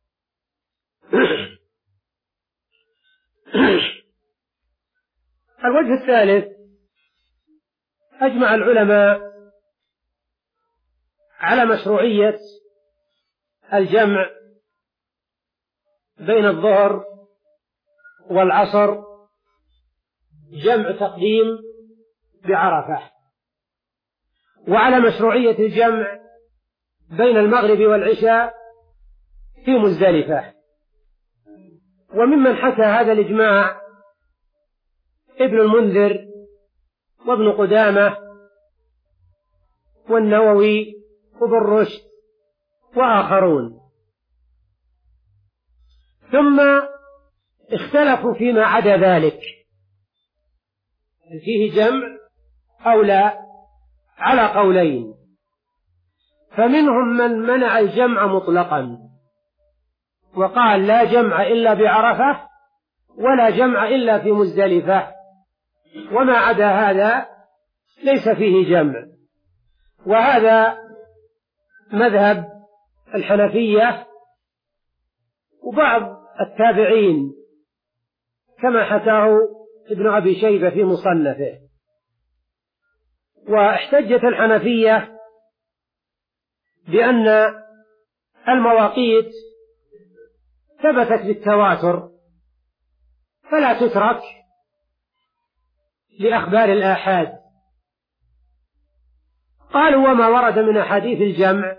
الوجه الثالث أجمع العلماء على مشروعية الجمع بين الظهر والعصر، جمع تقديم بعرفة، وعلى مشروعية الجمع بين المغرب والعشاء في مزدلفة. وممن حكى هذا الإجماع ابن المنذر وابن قدامة والنووي وابن رشد وآخرون. ثم اختلفوا فيما عدا ذلك، فيه جمع أو لا، على قولين، فمنهم من منع الجمع مطلقا وقال لا جمع إلا بعرفة ولا جمع إلا في مزدلفة، وما عدا هذا ليس فيه جمع. وهذا مذهب الحنفية وبعض التابعين كما حكاه ابن أبي شيبة في مصنفه. واحتجت الحنفية بأن المواقيت ثبتت بالتواتر فلا تترك لأخبار الآحاد. قالوا وما ورد من أحاديث الجمع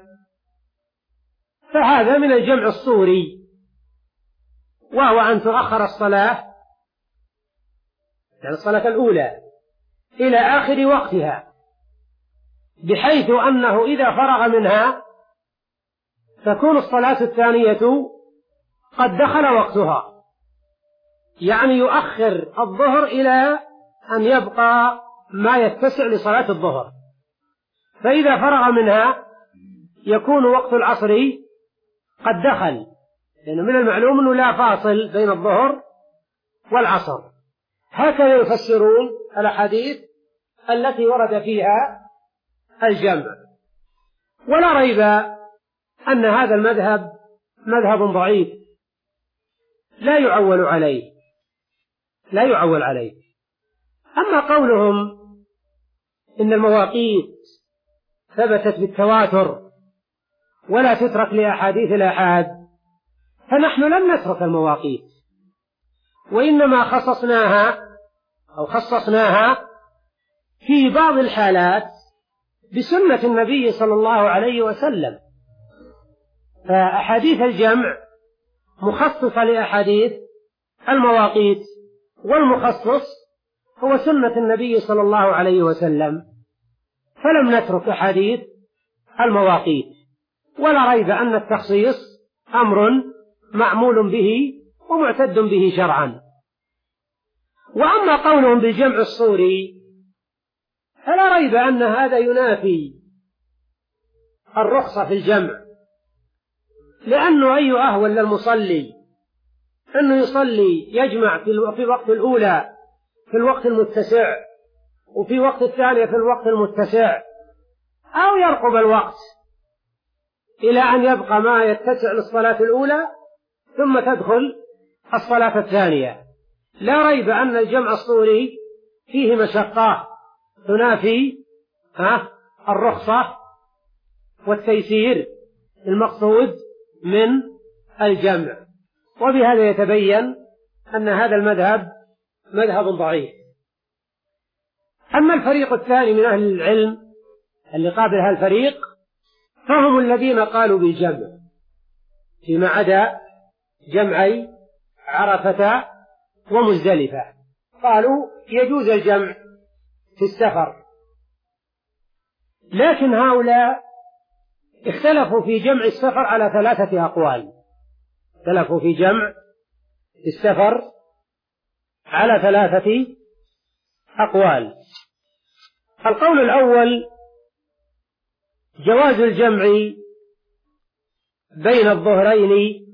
فهذا من الجمع الصوري، وهو أن تؤخر الصلاة، يعني الصلاة الأولى، إلى آخر وقتها، بحيث أنه إذا فرغ منها تكون الصلاة الثانية قد دخل وقتها، يعني يؤخر الظهر إلى أن يبقى ما يتسع لصلاة الظهر، فإذا فرغ منها يكون وقت العصر قد دخل، لأنه من المعلوم أنه لا فاصل بين الظهر والعصر. هكذا يفسرون الأحاديث التي ورد فيها الجمع. ولا ريب أن هذا المذهب مذهب ضعيف لا يعول عليه لا يعول عليه أما قولهم إن المواقيت ثبتت بالتواتر ولا تترك لأحاديث الآحاد، فنحن لم نترك المواقيت، وإنما خصصناها أو خصصناها في بعض الحالات بسنة النبي صلى الله عليه وسلم. فأحاديث الجمع مخصصة لأحاديث المواقيت، والمخصص هو سنة النبي صلى الله عليه وسلم، فلم نترك أحاديث المواقيت. ولا ريب أن التخصيص أمر معمول به ومعتد به شرعا. وأما قولهم بالجمع الصوري فلا ريب أن هذا ينافي الرخصة في الجمع، لأنه أي أهون للمصلي أنه يصلي يجمع في الوقت الأولى في الوقت المتسع وفي وقت الثانية في الوقت المتسع، أو يرقب الوقت إلى أن يبقى ما يتسع للصلاة الأولى ثم تدخل الصلاة الثانية. لا ريب أن الجمع الصوري فيه مشقة تنافي الرخصة والتيسير المقصود من الجمع، وبهذا يتبين أن هذا المذهب مذهب ضعيف. أما الفريق الثاني من أهل العلم اللي قابل هذا الفريق فهم الذين قالوا بالجمع فيما عدا جمعي عرفة ومزدلفة، قالوا يجوز الجمع في السفر. لكن هؤلاء اختلفوا في جمع السفر على ثلاثة أقوال، اختلفوا في جمع السفر على ثلاثة أقوال. القول الأول جواز الجمع بين الظهرين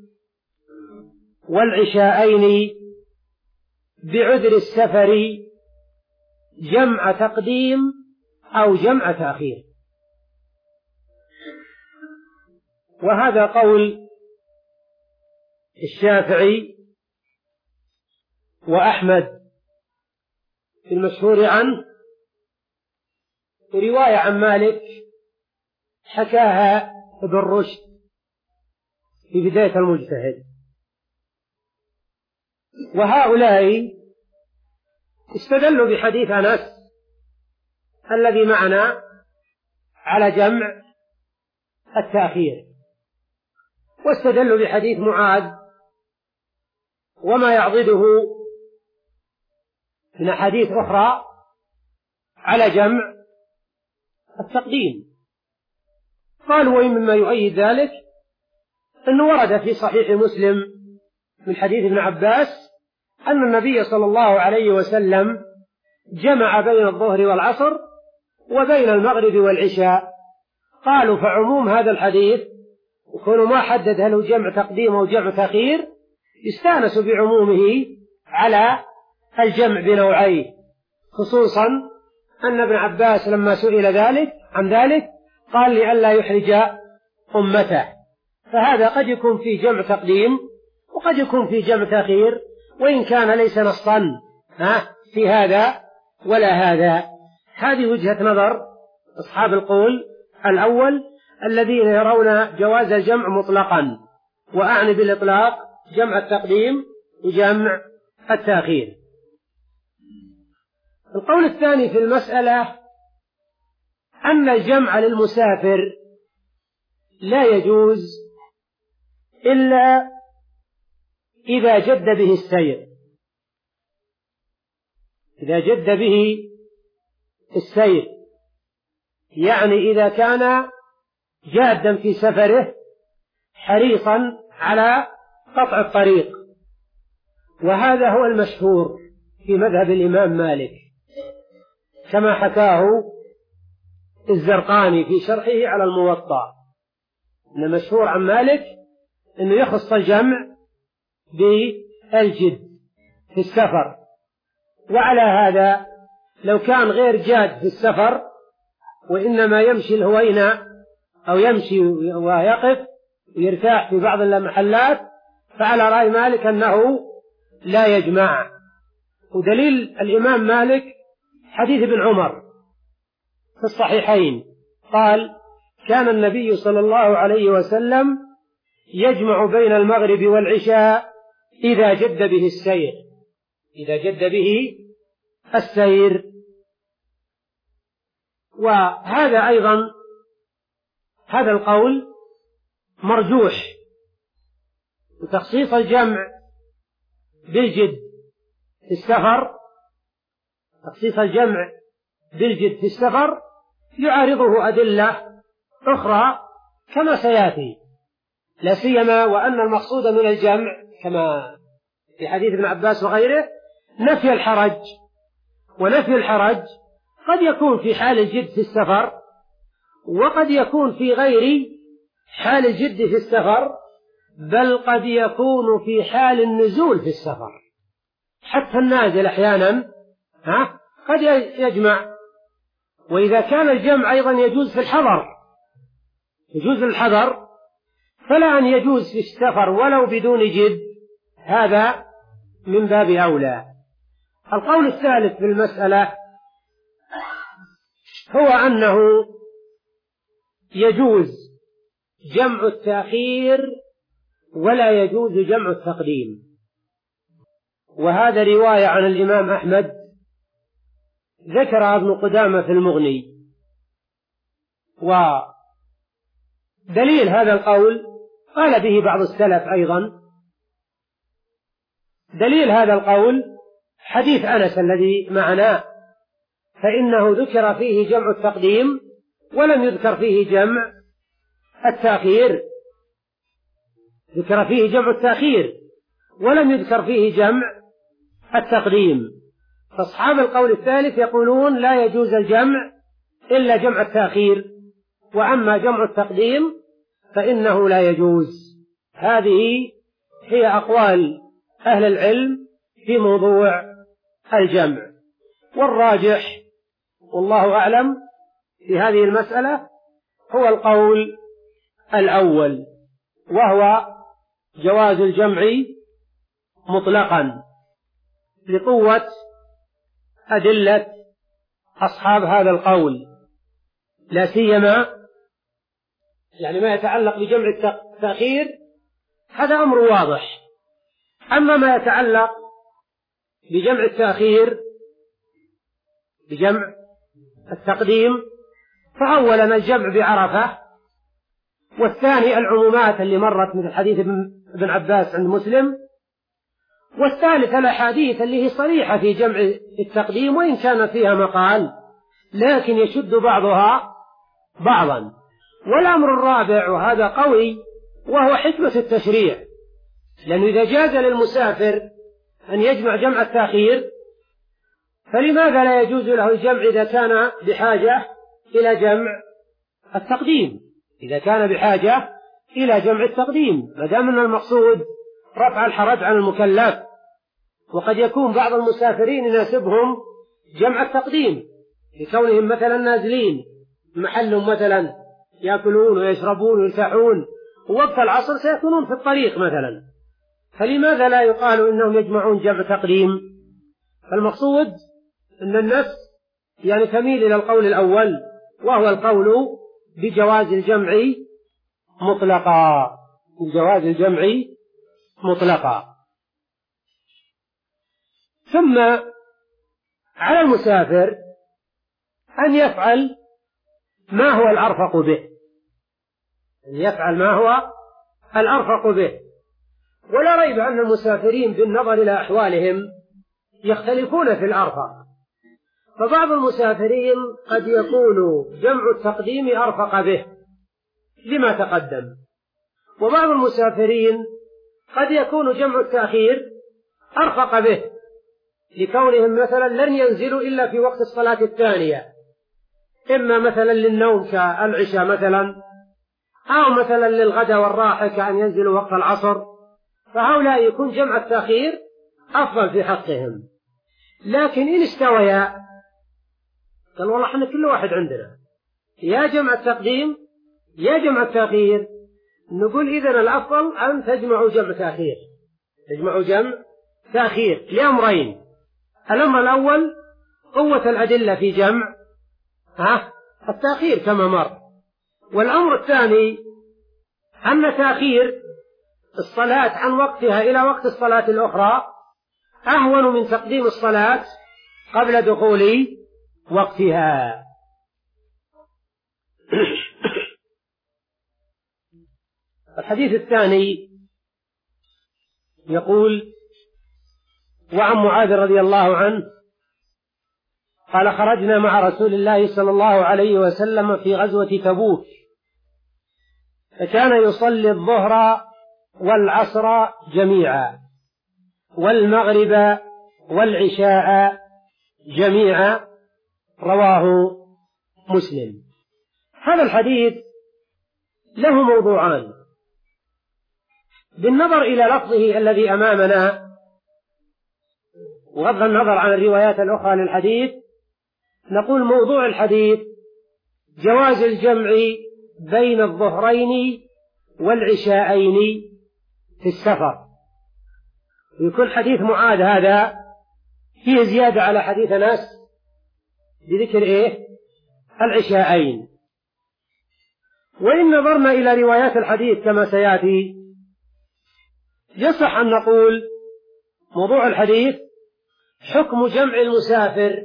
والعشاءين بعذر السفر جمع تقديم أو جمع تأخير، وهذا قول الشافعي وأحمد في المشهور عنه، رواية عن مالك حكاها ابن رشد في بداية المجتهد. وهؤلاء استدلوا بحديث أنس الذي معنا على جمع التأخير، واستدلوا بحديث معاذ وما يعضده من أحاديث أخرى على جمع التقديم. قالوا ومما يؤيد ذلك أنه ورد في صحيح مسلم من حديث ابن عباس أن النبي صلى الله عليه وسلم جمع بين الظهر والعصر وبين المغرب والعشاء. قالوا فعموم هذا الحديث وكونه ما حدد هل هو جمع تقديم أو جمع تأخير يستانس بعمومه على الجمع بنوعيه، خصوصا أن ابن عباس لما سئل ذلك عن ذلك قال لئلا يحرج أمته، فهذا قد يكون في جمع تقديم وقد يكون في جمع تأخير، وإن كان ليس نصا في هذا ولا هذا. هذه وجهة نظر أصحاب القول الأول الذين يرون جواز الجمع مطلقا، وأعني بالإطلاق جمع التقديم وجمع التأخير. القول الثاني في المسألة أن الجمع للمسافر لا يجوز إلا إذا جد به السير، إذا جد به السير يعني إذا كان جادا في سفره حريصا على قطع الطريق، وهذا هو المشهور في مذهب الإمام مالك كما حكاه الزرقاني في شرحه على الموطأ، أن المشهور عن مالك أنه يخص الجمع بالجد في السفر. وعلى هذا لو كان غير جاد في السفر وإنما يمشي الهوينة أو يمشي ويقف ويرتاح في بعض المحلات فعلى رأي مالك أنه لا يجمع. ودليل الإمام مالك حديث ابن عمر في الصحيحين قال كان النبي صلى الله عليه وسلم يجمع بين المغرب والعشاء إذا جد به السير، إذا جد به السير. وهذا أيضا هذا القول مرجوح، وتخصيص الجمع بالجد في السفر تخصيص الجمع بالجد في السفر يعارضه أدلة أخرى كما سيأتي، لا سيما وأن المقصود من الجمع كما في حديث ابن عباس وغيره نفي الحرج، ونفي الحرج قد يكون في حال الجد في السفر، وقد يكون في غير حال الجد في السفر، بل قد يكون في حال النزول في السفر. حتى النازل أحيانا ها قد يجمع. وإذا كان الجمع أيضا يجوز في الحضر، يجوز الحضر، فلا أن يجوز في السفر ولو بدون جد، هذا من باب أولى. القول الثالث في المسألة هو أنه يجوز جمع التأخير ولا يجوز جمع التقديم، وهذا رواية عن الإمام أحمد ذكر ابن قدامة في المغني. ودليل هذا القول قال به بعض السلف أيضا، دليل هذا القول حديث أنس الذي معنا، فإنه ذكر فيه جمع التقديم ولم يذكر فيه جمع التأخير، ذكر فيه جمع التأخير ولم يذكر فيه جمع التقديم. فأصحاب القول الثالث يقولون لا يجوز الجمع إلا جمع التأخير، وأما جمع التقديم فإنه لا يجوز. هذه هي أقوال أهل العلم في موضوع الجمع، والراجح والله أعلم في هذه المسألة هو القول الأول، وهو جواز الجمع مطلقا لقوة أدلة أصحاب هذا القول، لا سيما يعني ما يتعلق بجمع التأخير هذا أمر واضح. أما ما يتعلق بجمع التأخير بجمع التقديم، فأولا الجمع بعرفة، والثاني العمومات اللي مرت مثل حديث ابن عباس عند مسلم، والثالث الأحاديث اللي هي صريحة في جمع التقديم وإن كان فيها مقال لكن يشد بعضها بعضا. والأمر الرابع وهذا قوي وهو حكمة التشريع، لأنه إذا جاز للمسافر أن يجمع جمع التأخير فلماذا لا يجوز له الجمع إذا كان بحاجة إلى جمع التقديم، إذا كان بحاجة إلى جمع التقديم، ما دام أن المقصود رفع الحرج عن المكلف. وقد يكون بعض المسافرين يناسبهم جمع التقديم لكونهم مثلا نازلين محلهم مثلا يأكلون ويشربون ويرتاحون، ووقت العصر سيكونون في الطريق مثلا، فلماذا لا يقال إنهم يجمعون جمع تقديم؟ فالمقصود أن النفس يعني تميل إلى القول الأول، وهو القول بجواز الجمع مطلقا، بجواز الجمع مطلقا. ثم على المسافر أن يفعل ما هو الأرفق به، أن يفعل ما هو الأرفق به. ولا ريب أن المسافرين بالنظر إلى أحوالهم يختلفون في الأرفق، فبعض المسافرين قد يكون جمع التقديم أرفق به لما تقدم، وبعض المسافرين قد يكون جمع التأخير أرفق به لكونهم مثلا لن ينزلوا إلا في وقت الصلاة الثانية، إما مثلا للنوم كالعشاء مثلا، أو مثلا للغداء والراحة كأن ينزلوا وقت العصر، فهؤلاء يكون جمع التأخير أفضل في حقهم. لكن إن استويا قال والله احنا كل واحد عندنا يا جمع التقديم يا جمع التأخير، نقول إذن الأفضل أن تجمعوا جمع تأخير، تجمعوا جمع تأخير لأمرين. الأمر الأول قوة الأدلة في جمع ها التأخير كما مر، والأمر الثاني أن تأخير الصلاة عن وقتها إلى وقت الصلاة الأخرى أهون من تقديم الصلاة قبل دخول وقتها. الحديث الثاني يقول: وعن معاذ رضي الله عنه قال: خرجنا مع رسول الله صلى الله عليه وسلم في غزوة تبوك، فكان يصلي الظهر والعصر جميعا والمغرب والعشاء جميعا، رواه مسلم. هذا الحديث له موضوعان. بالنظر إلى لفظه الذي أمامنا وغض النظر عن الروايات الأخرى للحديث، نقول موضوع الحديث جواز الجمع بين الظهرين والعشاءين في السفر. يكون حديث معاذ هذا فيه زيادة على حديث أنس بذكر إيه؟ العشاءين. وإن نظرنا إلى روايات الحديث كما سيأتي، يصح أن نقول موضوع الحديث حكم جمع المسافر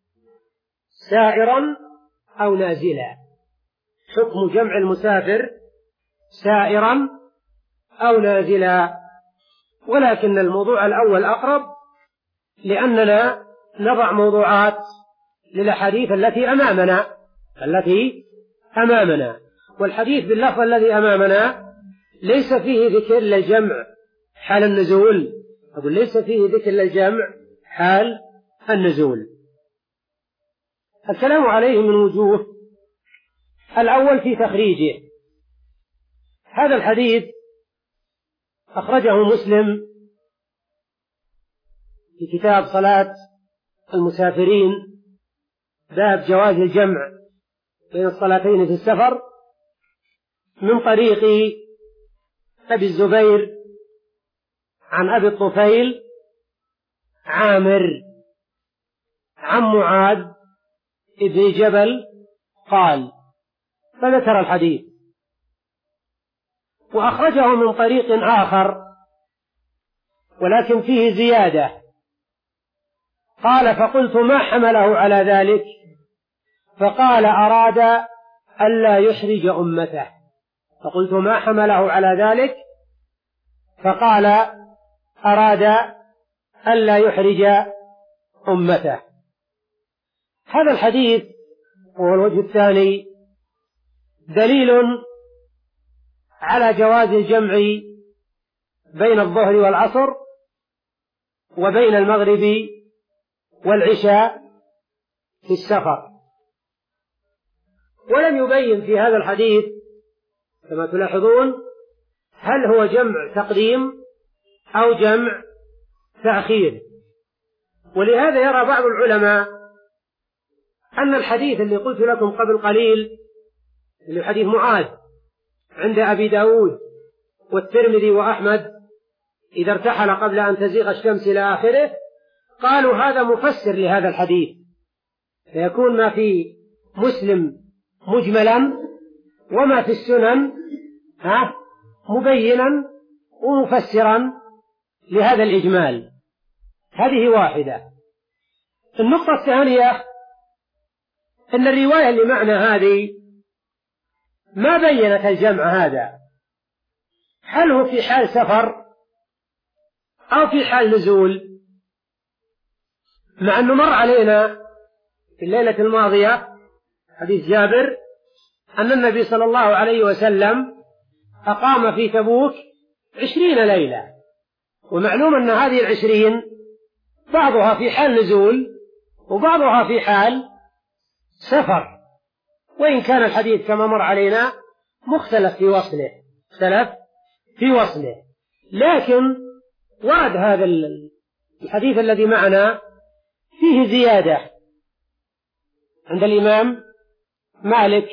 سائرا أو نازلا، حكم جمع المسافر سائرا أو نازلا. ولكن الموضوع الأول أقرب، لأننا نضع موضوعات للأحاديث التي أمامنا التي أمامنا والحديث باللفظ الذي أمامنا ليس فيه ذكر للجمع حال النزول. أقول ليس فيه ذكر للجمع حال النزول. الكلام عليه من وجوه. الأول في تخريجه. هذا الحديث أخرجه مسلم في كتاب صلاة المسافرين، باب جواز الجمع بين الصلاتين في السفر، من طريق أبي الزبير عن أبي الطفيل عامر عن معاذ ابن جبل قال، فذكر الحديث. وأخرجه من طريق آخر ولكن فيه زيادة، قال فقلت ما حمله على ذلك؟ فقال أراد ألا يحرج أمته. فقلت ما حمله على ذلك؟ فقال أراد ألا يحرج أمته. هذا الحديث هو الوجه الثاني دليل على جواز الجمع بين الظهر والعصر وبين المغرب والعشاء في السفر. ولم يبين في هذا الحديث كما تلاحظون هل هو جمع تقديم أو جمع تأخير. ولهذا يرى بعض العلماء أن الحديث اللي قلت لكم قبل قليل اللي حديث معاذ عند أبي داود والترمذي وأحمد إذا ارتحل قبل أن تزيغ الشمس إلى آخره، قالوا هذا مفسر لهذا الحديث، فيكون ما في مسلم مجملا وما في السنن ها مبينا ومفسرا لهذا الإجمال. هذه واحدة. النقطة الثانية أن الرواية اللي معنا هذه ما بينت الجمع هذا، هل هو في حال سفر أو في حال نزول، مع أنه مر علينا في الليلة الماضية حديث جابر أن النبي صلى الله عليه وسلم أقام في تبوك عشرين ليلة، ومعلوم أن هذه العشرين بعضها في حال نزول وبعضها في حال سفر، وإن كان الحديث كما مر علينا مختلف في وصله اختلف في وصله لكن ورد هذا الحديث الذي معنا فيه زيادة عند الإمام مالك،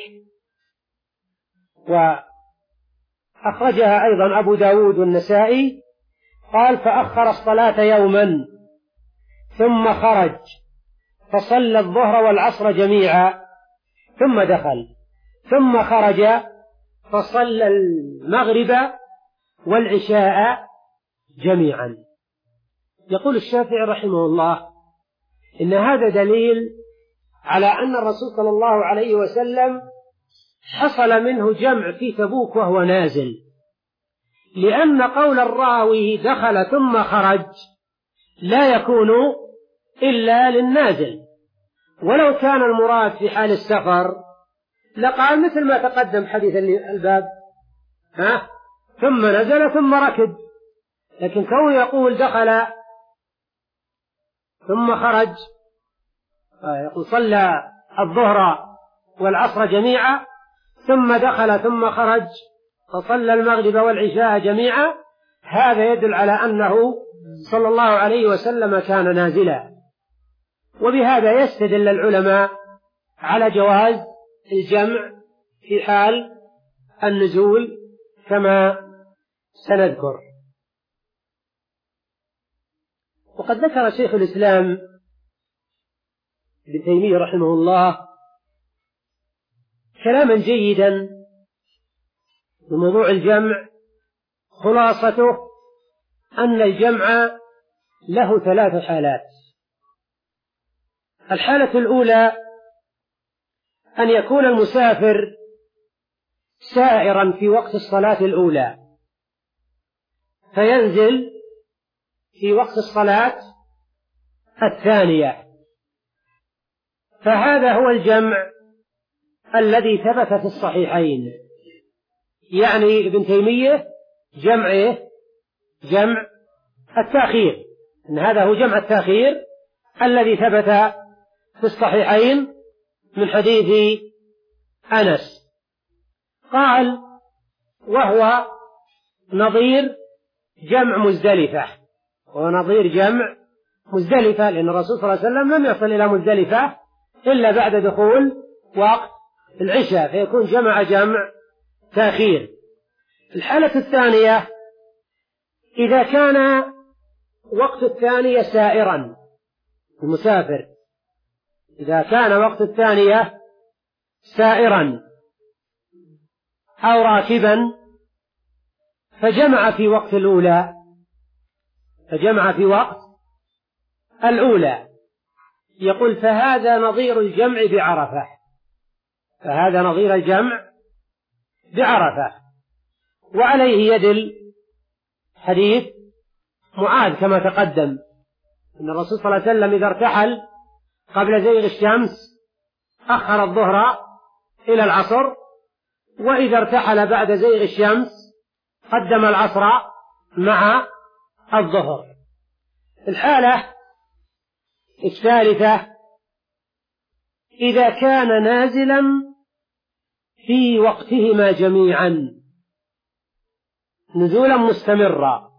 وأخرجها أيضا أبو داود والنسائي، قال فأخر الصلاة يوما ثم خرج فصلى الظهر والعصر جميعا ثم دخل ثم خرج فصلى المغرب والعشاء جميعا. يقول الشافعي رحمه الله إن هذا دليل على أن الرسول صلى الله عليه وسلم حصل منه جمع في تبوك وهو نازل، لأن قول الراوي دخل ثم خرج لا يكون إلا للنازل، ولو كان المراد في حال السفر لقال مثل ما تقدم حديث الباب ها ثم نزل ثم ركب. لكن كونه يقول دخل ثم خرج، يقول صلى الظهر والعصر جميعا ثم دخل ثم خرج فصلى المغرب والعشاء جميعا، هذا يدل على أنه صلى الله عليه وسلم كان نازلا. وبهذا يستدل العلماء على جواز الجمع في حال النزول كما سنذكر. وقد ذكر شيخ الإسلام ابن تيمية رحمه الله كلاما جيدا بموضوع الجمع، خلاصته أن الجمع له ثلاث حالات. الحالة الأولى أن يكون المسافر سائرا في وقت الصلاة الأولى فينزل في وقت الصلاة الثانية، فهذا هو الجمع الذي ثبت في الصحيحين. يعني ابن تيمية جمعه جمع التأخير، إن هذا هو جمع التأخير الذي ثبت في الصحيحين من حديث أنس. قال وهو نظير جمع مزدلفة، ونظير جمع مزدلفة لأن الرسول صلى الله عليه وسلم لم يصل إلى مزدلفة إلا بعد دخول وقت العشاء، فيكون جمع جمع تأخير. الحالة الثانية إذا كان وقت الثانية سائرا، المسافر إذا كان وقت الثانية سائرا أو راكبا فجمع في وقت الأولى فجمع في وقت الأولى يقول فهذا نظير الجمع بعرفة فهذا نظير الجمع بعرفة. وعليه يدل حديث معاذ كما تقدم أن الرسول صلى الله عليه وسلم إذا ارتحل قبل زيغ الشمس أخر الظهر إلى العصر، وإذا ارتحل بعد زيغ الشمس قدم العصر مع الظهر. الحالة الثالثة إذا كان نازلا في وقتهما جميعا نزولا مستمرا،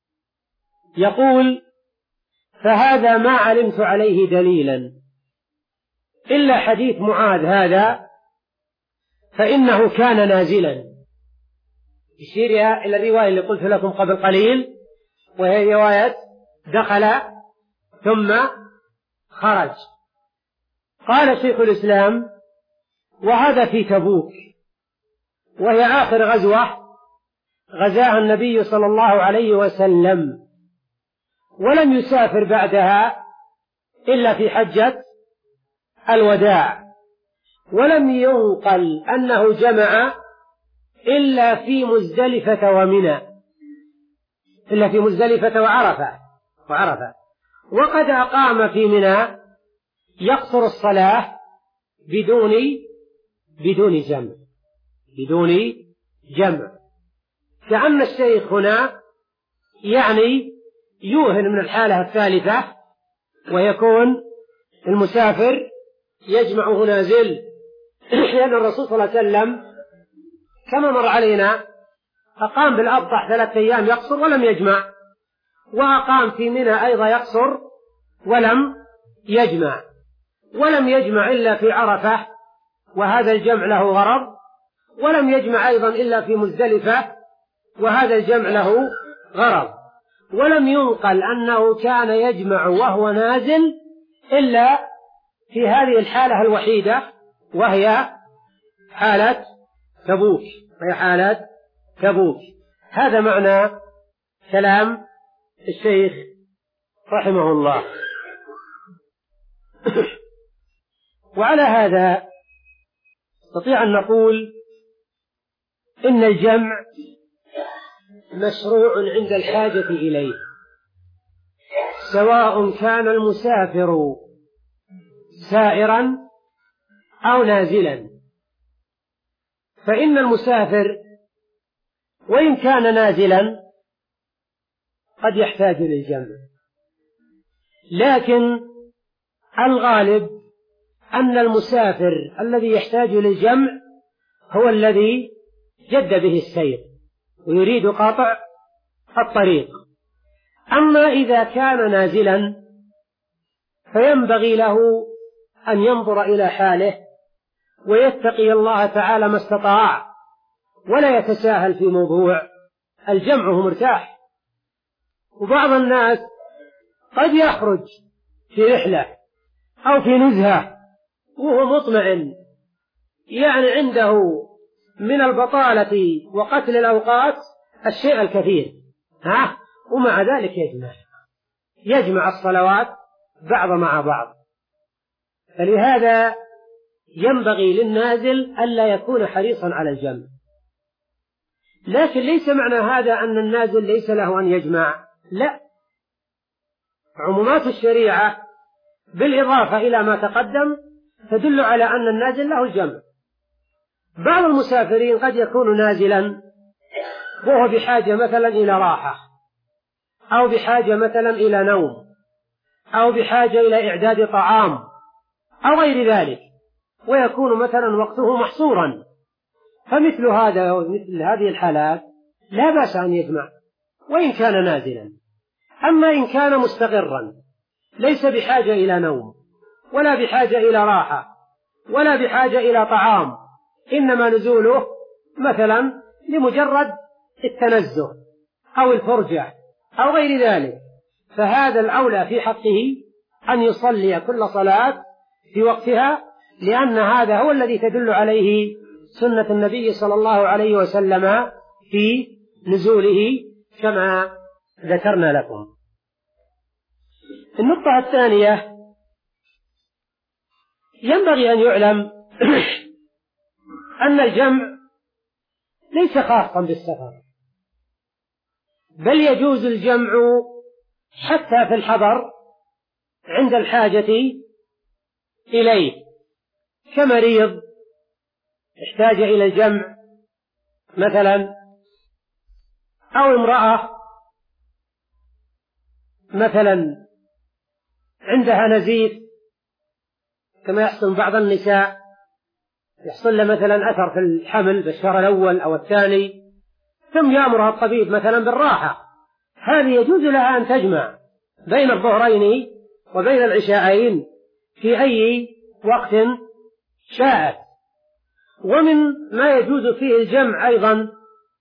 يقول فهذا ما علمت عليه دليلا إلا حديث معاذ هذا فإنه كان نازلا. يشير إلى الرواية اللي قلت لكم قبل قليل وهي رواية دخل ثم خرج. قال شيخ الإسلام وهذا في تبوك، وهي آخر غزوة غزاها النبي صلى الله عليه وسلم، ولم يسافر بعدها إلا في حجة الوداع، ولم ينقل أنه جمع إلا في مزدلفة ومنى إلا في مزدلفة وعرفة وعرفة وقد أقام في منى يقصر الصلاة بدون بدون جمع بدون جمع كأن الشيخ هنا يعني يوهن من الحالة الثالثة، ويكون المسافر يجمع نازل، لأن الرسول صلى الله عليه وسلم كما مر علينا أقام بالأبطح ثلاثة أيام يقصر ولم يجمع، وأقام في منى أيضا يقصر ولم يجمع ولم يجمع إلا في عرفة وهذا الجمع له غرض، ولم يجمع أيضا إلا في مزدلفة وهذا الجمع له غرض، ولم ينقل أنه كان يجمع وهو نازل إلا في هذه الحالة الوحيدة وهي حالة تبوك وهي حالة تبوك. هذا معنى كلام الشيخ رحمه الله. وعلى هذا نستطيع أن نقول إن الجمع مشروع عند الحاجة إليه، سواء كان المسافر سائرا أو نازلا. فإن المسافر وإن كان نازلا قد يحتاج للجمع، لكن الغالب أن المسافر الذي يحتاج للجمع هو الذي جد به السير ويريد قطع الطريق. أما إذا كان نازلا فينبغي له أن ينظر إلى حاله ويتقي الله تعالى ما استطاع، ولا يتساهل في موضوع الجمع وهو مرتاح. وبعض الناس قد يخرج في رحلة أو في نزهة وهو مطمئن، يعني عنده من البطالة وقتل الأوقات الشيء الكثير، ها ومع ذلك يجمع يجمع الصلوات بعض مع بعض. فلهذا ينبغي للنازل ألا يكون حريصا على الجمع. لكن ليس معنى هذا أن النازل ليس له أن يجمع، لا، عمومات الشريعة بالإضافة إلى ما تقدم تدل على أن النازل له الجمع. بعض المسافرين قد يكون نازلا وهو بحاجة مثلا إلى راحة، أو بحاجة مثلا إلى نوم، أو بحاجة إلى إعداد طعام أو غير ذلك، ويكون مثلا وقته محصورا، فمثل هذا مثل هذه الحالات لا بأس أن يجمع وإن كان نازلا. أما إن كان مستقرا ليس بحاجة إلى نوم ولا بحاجة إلى راحة ولا بحاجة إلى طعام، إنما نزوله مثلا لمجرد التنزه أو الفرجة أو غير ذلك، فهذا الأولى في حقه أن يصلي كل صلاة في وقتها، لأن هذا هو الذي تدل عليه سنة النبي صلى الله عليه وسلم في نزوله كما ذكرنا لكم. النقطة الثانية، ينبغي أن يعلم أن الجمع ليس خاصا بالسفر، بل يجوز الجمع حتى في الحضر عند الحاجة إليه، كمريض احتاج إلى الجمع مثلا، أو امرأة مثلا عندها نزيف كما يحصل بعض النساء، يحصل له مثلا أثر في الحمل بالشهر الأول أو الثاني، ثم يأمرها الطبيب مثلا بالراحة، هذه يجوز لها أن تجمع بين الظهرين وبين العشاءين في أي وقت شاءت. ومن ما يجوز فيه الجمع أيضا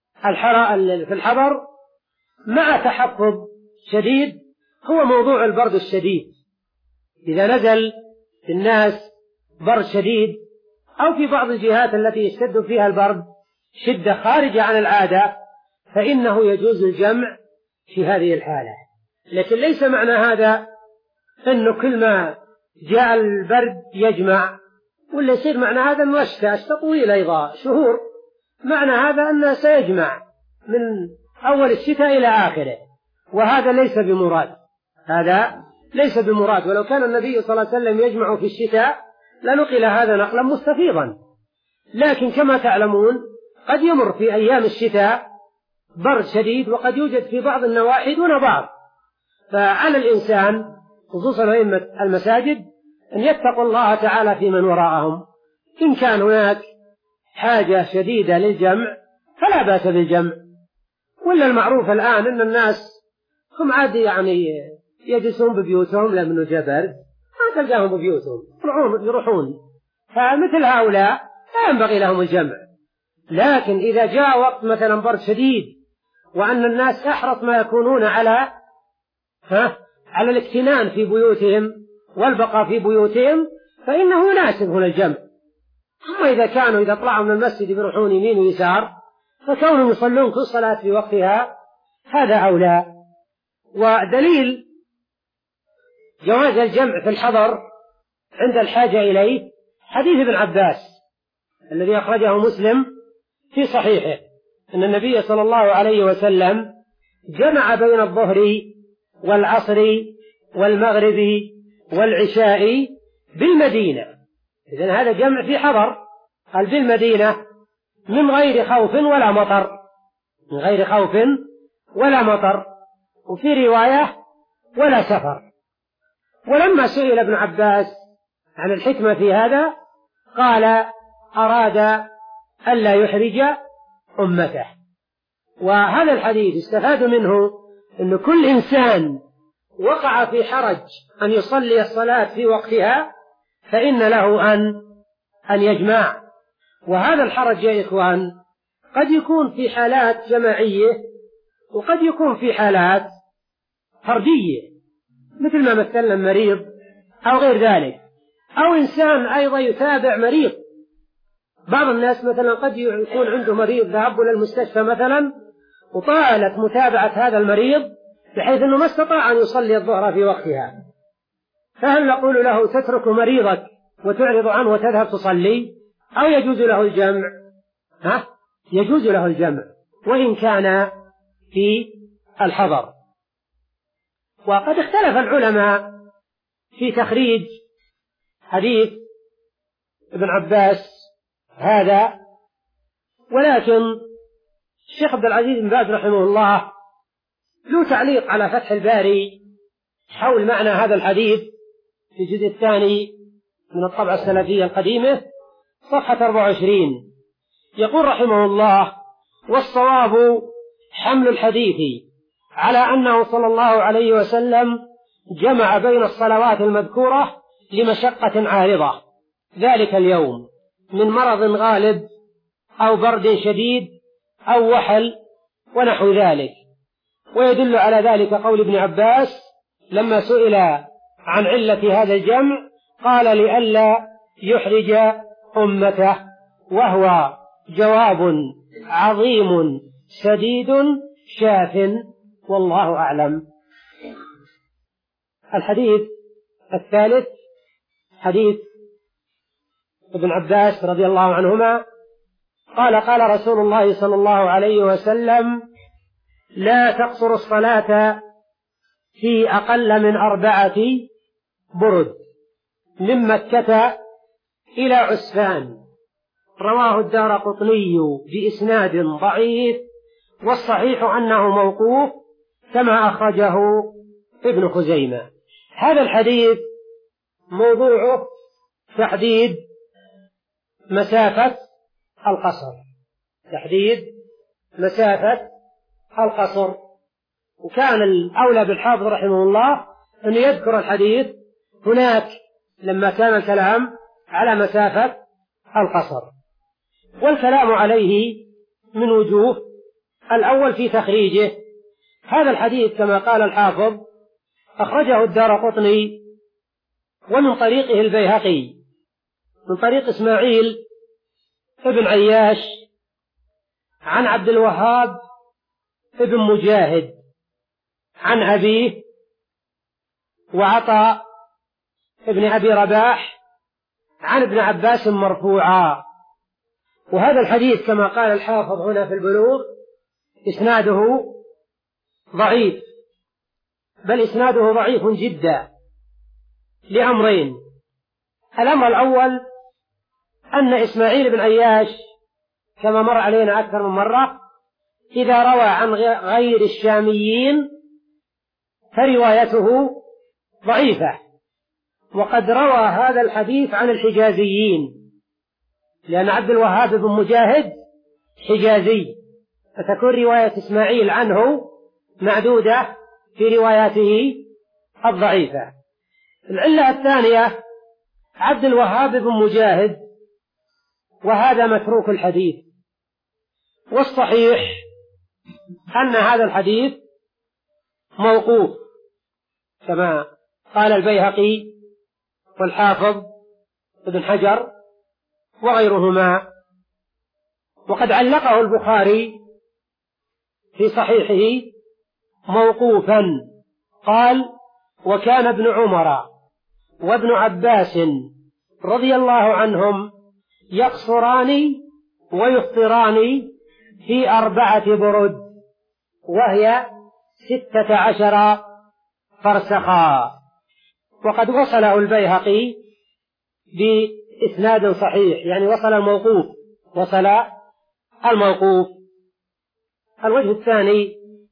في الحضر مع تحفظ شديد هو موضوع البرد الشديد، إذا نزل في الناس برد شديد أو في بعض الجهات التي يشتد فيها البرد شدة خارجة عن العادة، فإنه يجوز الجمع في هذه الحالة. لكن ليس معنى هذا أنه كل ما جاء البرد يجمع، ولا يصير معنى هذا أنه أشتى أشتى طويل أيضا شهور، معنى هذا أنه سيجمع من أول الشتاء إلى آخره، وهذا ليس بمراد، هذا ليس بمراد. ولو كان النبي صلى الله عليه وسلم يجمع في الشتاء لنقل هذا نقلا مستفيضا، لكن كما تعلمون قد يمر في أيام الشتاء برد شديد، وقد يوجد في بعض النواحي دون بعض، فعلى الإنسان خصوصا أئمة المساجد أن يتقوا الله تعالى في من وراءهم. إن كان هناك حاجة شديدة للجمع فلا بأس بالجمع، ولا المعروف الآن أن الناس هم عادي يعني يجلسون ببيوتهم لمن جبر، ما تلقاهم ببيوتهم يروحون، فمثل هؤلاء لا ينبغي لهم الجمع. لكن إذا جاء وقت مثلا برد شديد وأن الناس أحرص ما يكونون على ها على الاكتنان في بيوتهم والبقاء في بيوتهم، فإنه يناسب هنا الجمع. أما إذا كانوا إذا طلعوا من المسجد يروحون يمين ويسار، فكونهم يصلون كل صلاة في وقتها هذا أولى. ودليل جواز الجمع في الحضر عند الحاجة إليه حديث ابن عباس الذي أخرجه مسلم في صحيحه أن النبي صلى الله عليه وسلم جمع بين الظهر والعصر والمغرب والعشاء بالمدينة. إذن هذا جمع في حضر، قال بالمدينة من غير خوف ولا مطر، من غير خوف ولا مطر، وفي رواية ولا سفر. ولما سئل ابن عباس عن الحكمة في هذا قال أراد ألا يحرج أمته. وهذا الحديث استفاد منه أن كل إنسان وقع في حرج أن يصلي الصلاة في وقتها فإن له أن أن يجمع. وهذا الحرج يا إخوان قد يكون في حالات جماعية وقد يكون في حالات فردية، مثل ما مثلنا مريض أو غير ذلك، أو إنسان أيضا يتابع مريض. بعض الناس مثلا قد يكون عنده مريض ذهب إلى المستشفى مثلا وطالت متابعة هذا المريض بحيث أنه ما استطاع أن يصلي الظهر في وقتها، فهل نقول له تترك مريضك وتعرض عنه وتذهب تصلي، أو يجوز له الجمع؟ ها؟ يجوز له الجمع وإن كان في الحضر. وقد اختلف العلماء في تخريج حديث ابن عباس هذا، ولكن الشيخ عبد العزيز بن باز رحمه الله له تعليق على فتح الباري حول معنى هذا الحديث في الجزء الثاني من الطبعة السلفية القديمة صفحة أربعة وعشرين، يقول رحمه الله: والصواب حمل الحديث على أنه صلى الله عليه وسلم جمع بين الصلوات المذكورة لمشقة عارضة ذلك اليوم من مرض غالب أو برد شديد أو وحل ونحو ذلك. ويدل على ذلك قول ابن عباس لما سئل عن علة هذا الجمع قال: لئلا يحرج أمته، وهو جواب عظيم سديد شاف، والله أعلم. الحديث الثالث حديث ابن عباس رضي الله عنهما قال: قال رسول الله صلى الله عليه وسلم: لا تقصر الصلاة في أقل من أربعة برد من مكة إلى عسفان. رواه الدارقطني بإسناد ضعيف، والصحيح أنه موقوف كما أخرجه ابن خزيمة. هذا الحديث موضوعه تحديد مسافة القصر، تحديد مسافة القصر. وكان الأولى بالحافظ رحمه الله أن يذكر الحديث هناك لما كان الكلام على مسافة القصر. والكلام عليه من وجوه: الأول في تخريجه. هذا الحديث كما قال الحافظ أخرجه الدارقطني ومن طريقه البيهقي من طريق إسماعيل ابن عياش عن عبد الوهاب ابن مجاهد عن أبيه وعطاء ابن أبي رباح عن ابن عباس مرفوعا. وهذا الحديث كما قال الحافظ هنا في البلوغ إسناده ضعيف، بل إسناده ضعيف جدا لأمرين: الأمر الأول أن إسماعيل بن عياش كما مر علينا أكثر من مرة إذا روى عن غير الشاميين فروايته ضعيفة، وقد روى هذا الحديث عن الحجازيين، لأن عبد الوهاب بن مجاهد حجازي، فتكون رواية إسماعيل عنه معدودة في رواياته الضعيفة. العلة الثانية عبد الوهاب بن مجاهد، وهذا متروك الحديث، والصحيح أن هذا الحديث موقوف كما قال البيهقي والحافظ ابن حجر وغيرهما. وقد علقه البخاري في صحيحه موقوفا، قال: وكان ابن عمر وابن عباس رضي الله عنهم يقصران ويفطران في أربعة برد وهي ستة عشر فرسخا. وقد وصله البيهقي بإسناد صحيح، يعني وصل الموقوف وصل الموقوف. الوجه الثاني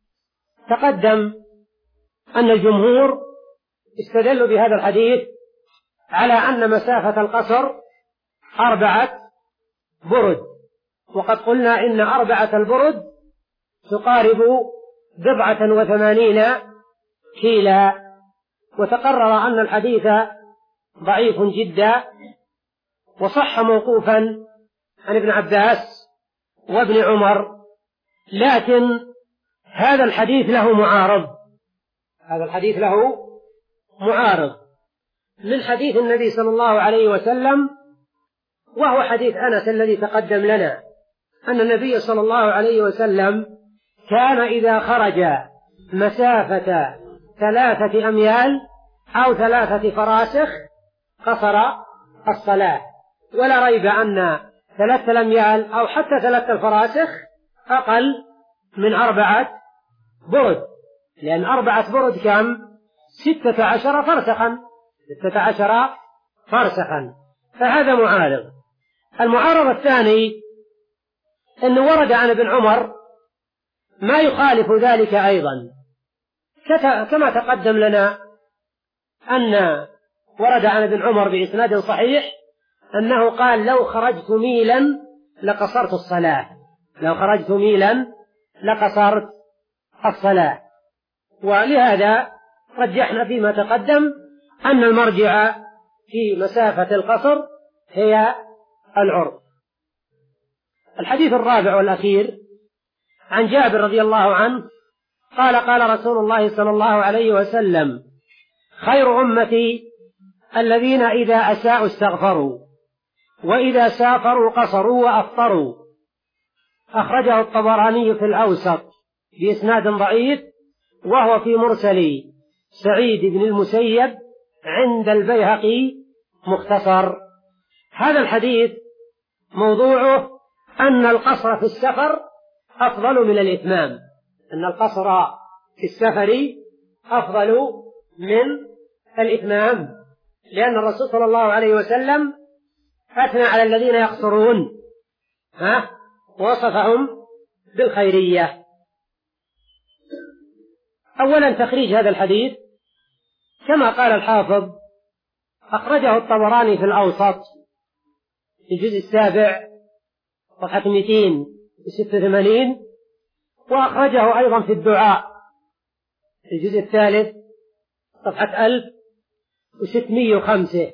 تقدم أن الجمهور استدلوا بهذا الحديث على أن مسافة القصر أربعة برد، وقد قلنا إن أربعة البرد تقارب بضعة وثمانين كيلا، وتقرر أن الحديث ضعيف جدا، وصح موقوفا عن ابن عباس وابن عمر، لكن هذا الحديث له معارض هذا الحديث له معارض من حديث النبي صلى الله عليه وسلم، وهو حديث أنس الذي تقدم لنا أن النبي صلى الله عليه وسلم كان إذا خرج مسافة ثلاثة أميال أو ثلاثة فراسخ قصر الصلاة، ولا ريب أن ثلاثة الأميال أو حتى ثلاثة الفراسخ أقل من أربعة برد، لأن أربعة برد كم؟ ستة عشر فرسخا ستة عشر فرسخا فهذا معارض. المعارض الثاني أنه ورد عن ابن عمر ما يخالف ذلك أيضا، كما تقدم لنا أن ورد عن ابن عمر بإسناد صحيح أنه قال لو خرجت ميلا لقصرت الصلاة لو خرجت ميلا لقصرت الصلاة ولهذا رجحنا فيما تقدم أن المرجع في مسافة القصر هي العرض. الحديث الرابع والأخير عن جابر رضي الله عنه قال قال رسول الله صلى الله عليه وسلم خير أمتي الذين إذا أساءوا استغفروا وإذا سافروا قصروا وأفطروا. أخرجه الطبراني في الأوسط بإسناد ضعيف، وهو في مرسل سعيد بن المسيب عند البيهقي مختصر. هذا الحديث موضوعه أن القصر في السفر أفضل من الإتمام أن القصر في السفر أفضل من الإتمام، لأن الرسول صلى الله عليه وسلم أثنى على الذين يقصرون ها ووصفهم بالخيرية. أولا تخريج هذا الحديث كما قال الحافظ أخرجه الطبراني في الأوسط في الجزء السابع صفحة مئتين وستة وثمانين، وأخرجه أيضا في الدعاء في الجزء الثالث صفحة ألف وستمائة وخمسة.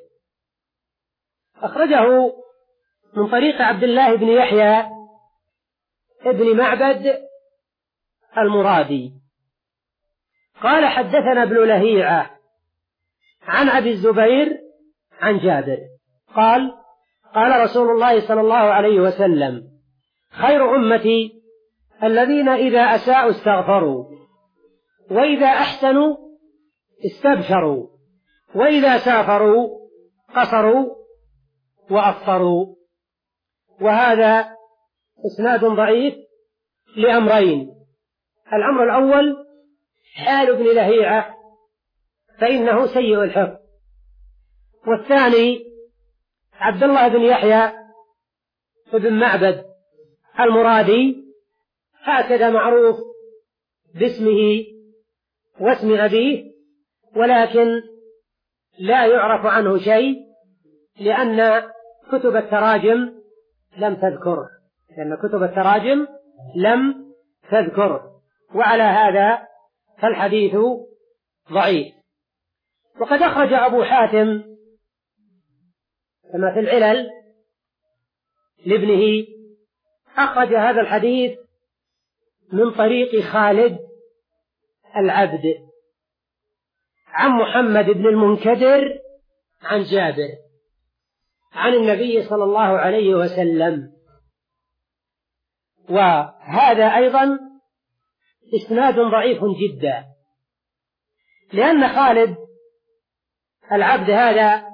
أخرجه من طريق عبد الله بن يحيى ابن معبد المرادي قال حدثنا ابن لهيعة عن أبي الزبير عن جابر قال قال رسول الله صلى الله عليه وسلم خير أمتي الذين إذا أساءوا استغفروا وإذا أحسنوا استبشروا وإذا سافروا قصروا وأفطروا. وهذا إسناد ضعيف لأمرين: الأمر الأول حال ابن لهيعة فإنه سيء الحفظ، والثاني عبد الله بن يحيى بن معبد المرادي هكذا معروف باسمه واسم أبيه، ولكن لا يعرف عنه شيء لأن كتب التراجم لم تذكره لأن كتب التراجم لم تذكره وعلى هذا فالحديث ضعيف. وقد أخرج أبو حاتم كما في العلل لابنه أخرج هذا الحديث من طريق خالد العبد عن محمد بن المنكدر عن جابر عن النبي صلى الله عليه وسلم، وهذا أيضا إسناد ضعيف جدا، لأن خالد العبد هذا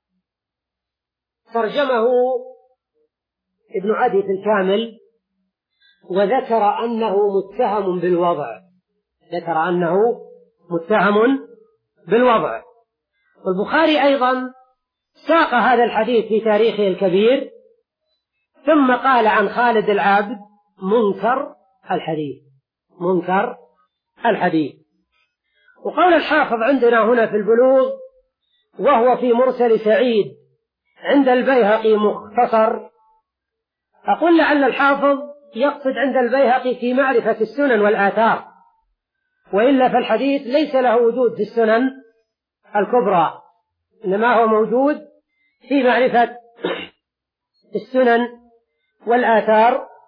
ترجمه ابن عدي في الكامل وذكر أنه متهم بالوضع ذكر أنه متهم بالوضع. والبخاري أيضا ساق هذا الحديث في تاريخه الكبير ثم قال عن خالد العبد منكر الحديث منكر الحديث. وقول الحافظ عندنا هنا في البلوغ وهو في مرسل سعيد عند البيهقي مختصر، أقول لعل الحافظ يقصد عند البيهقي في معرفة السنن والآثار، وإلا فالحديث ليس له وجود في السنن الكبرى، إنما هو موجود في معرفة السنن والآثار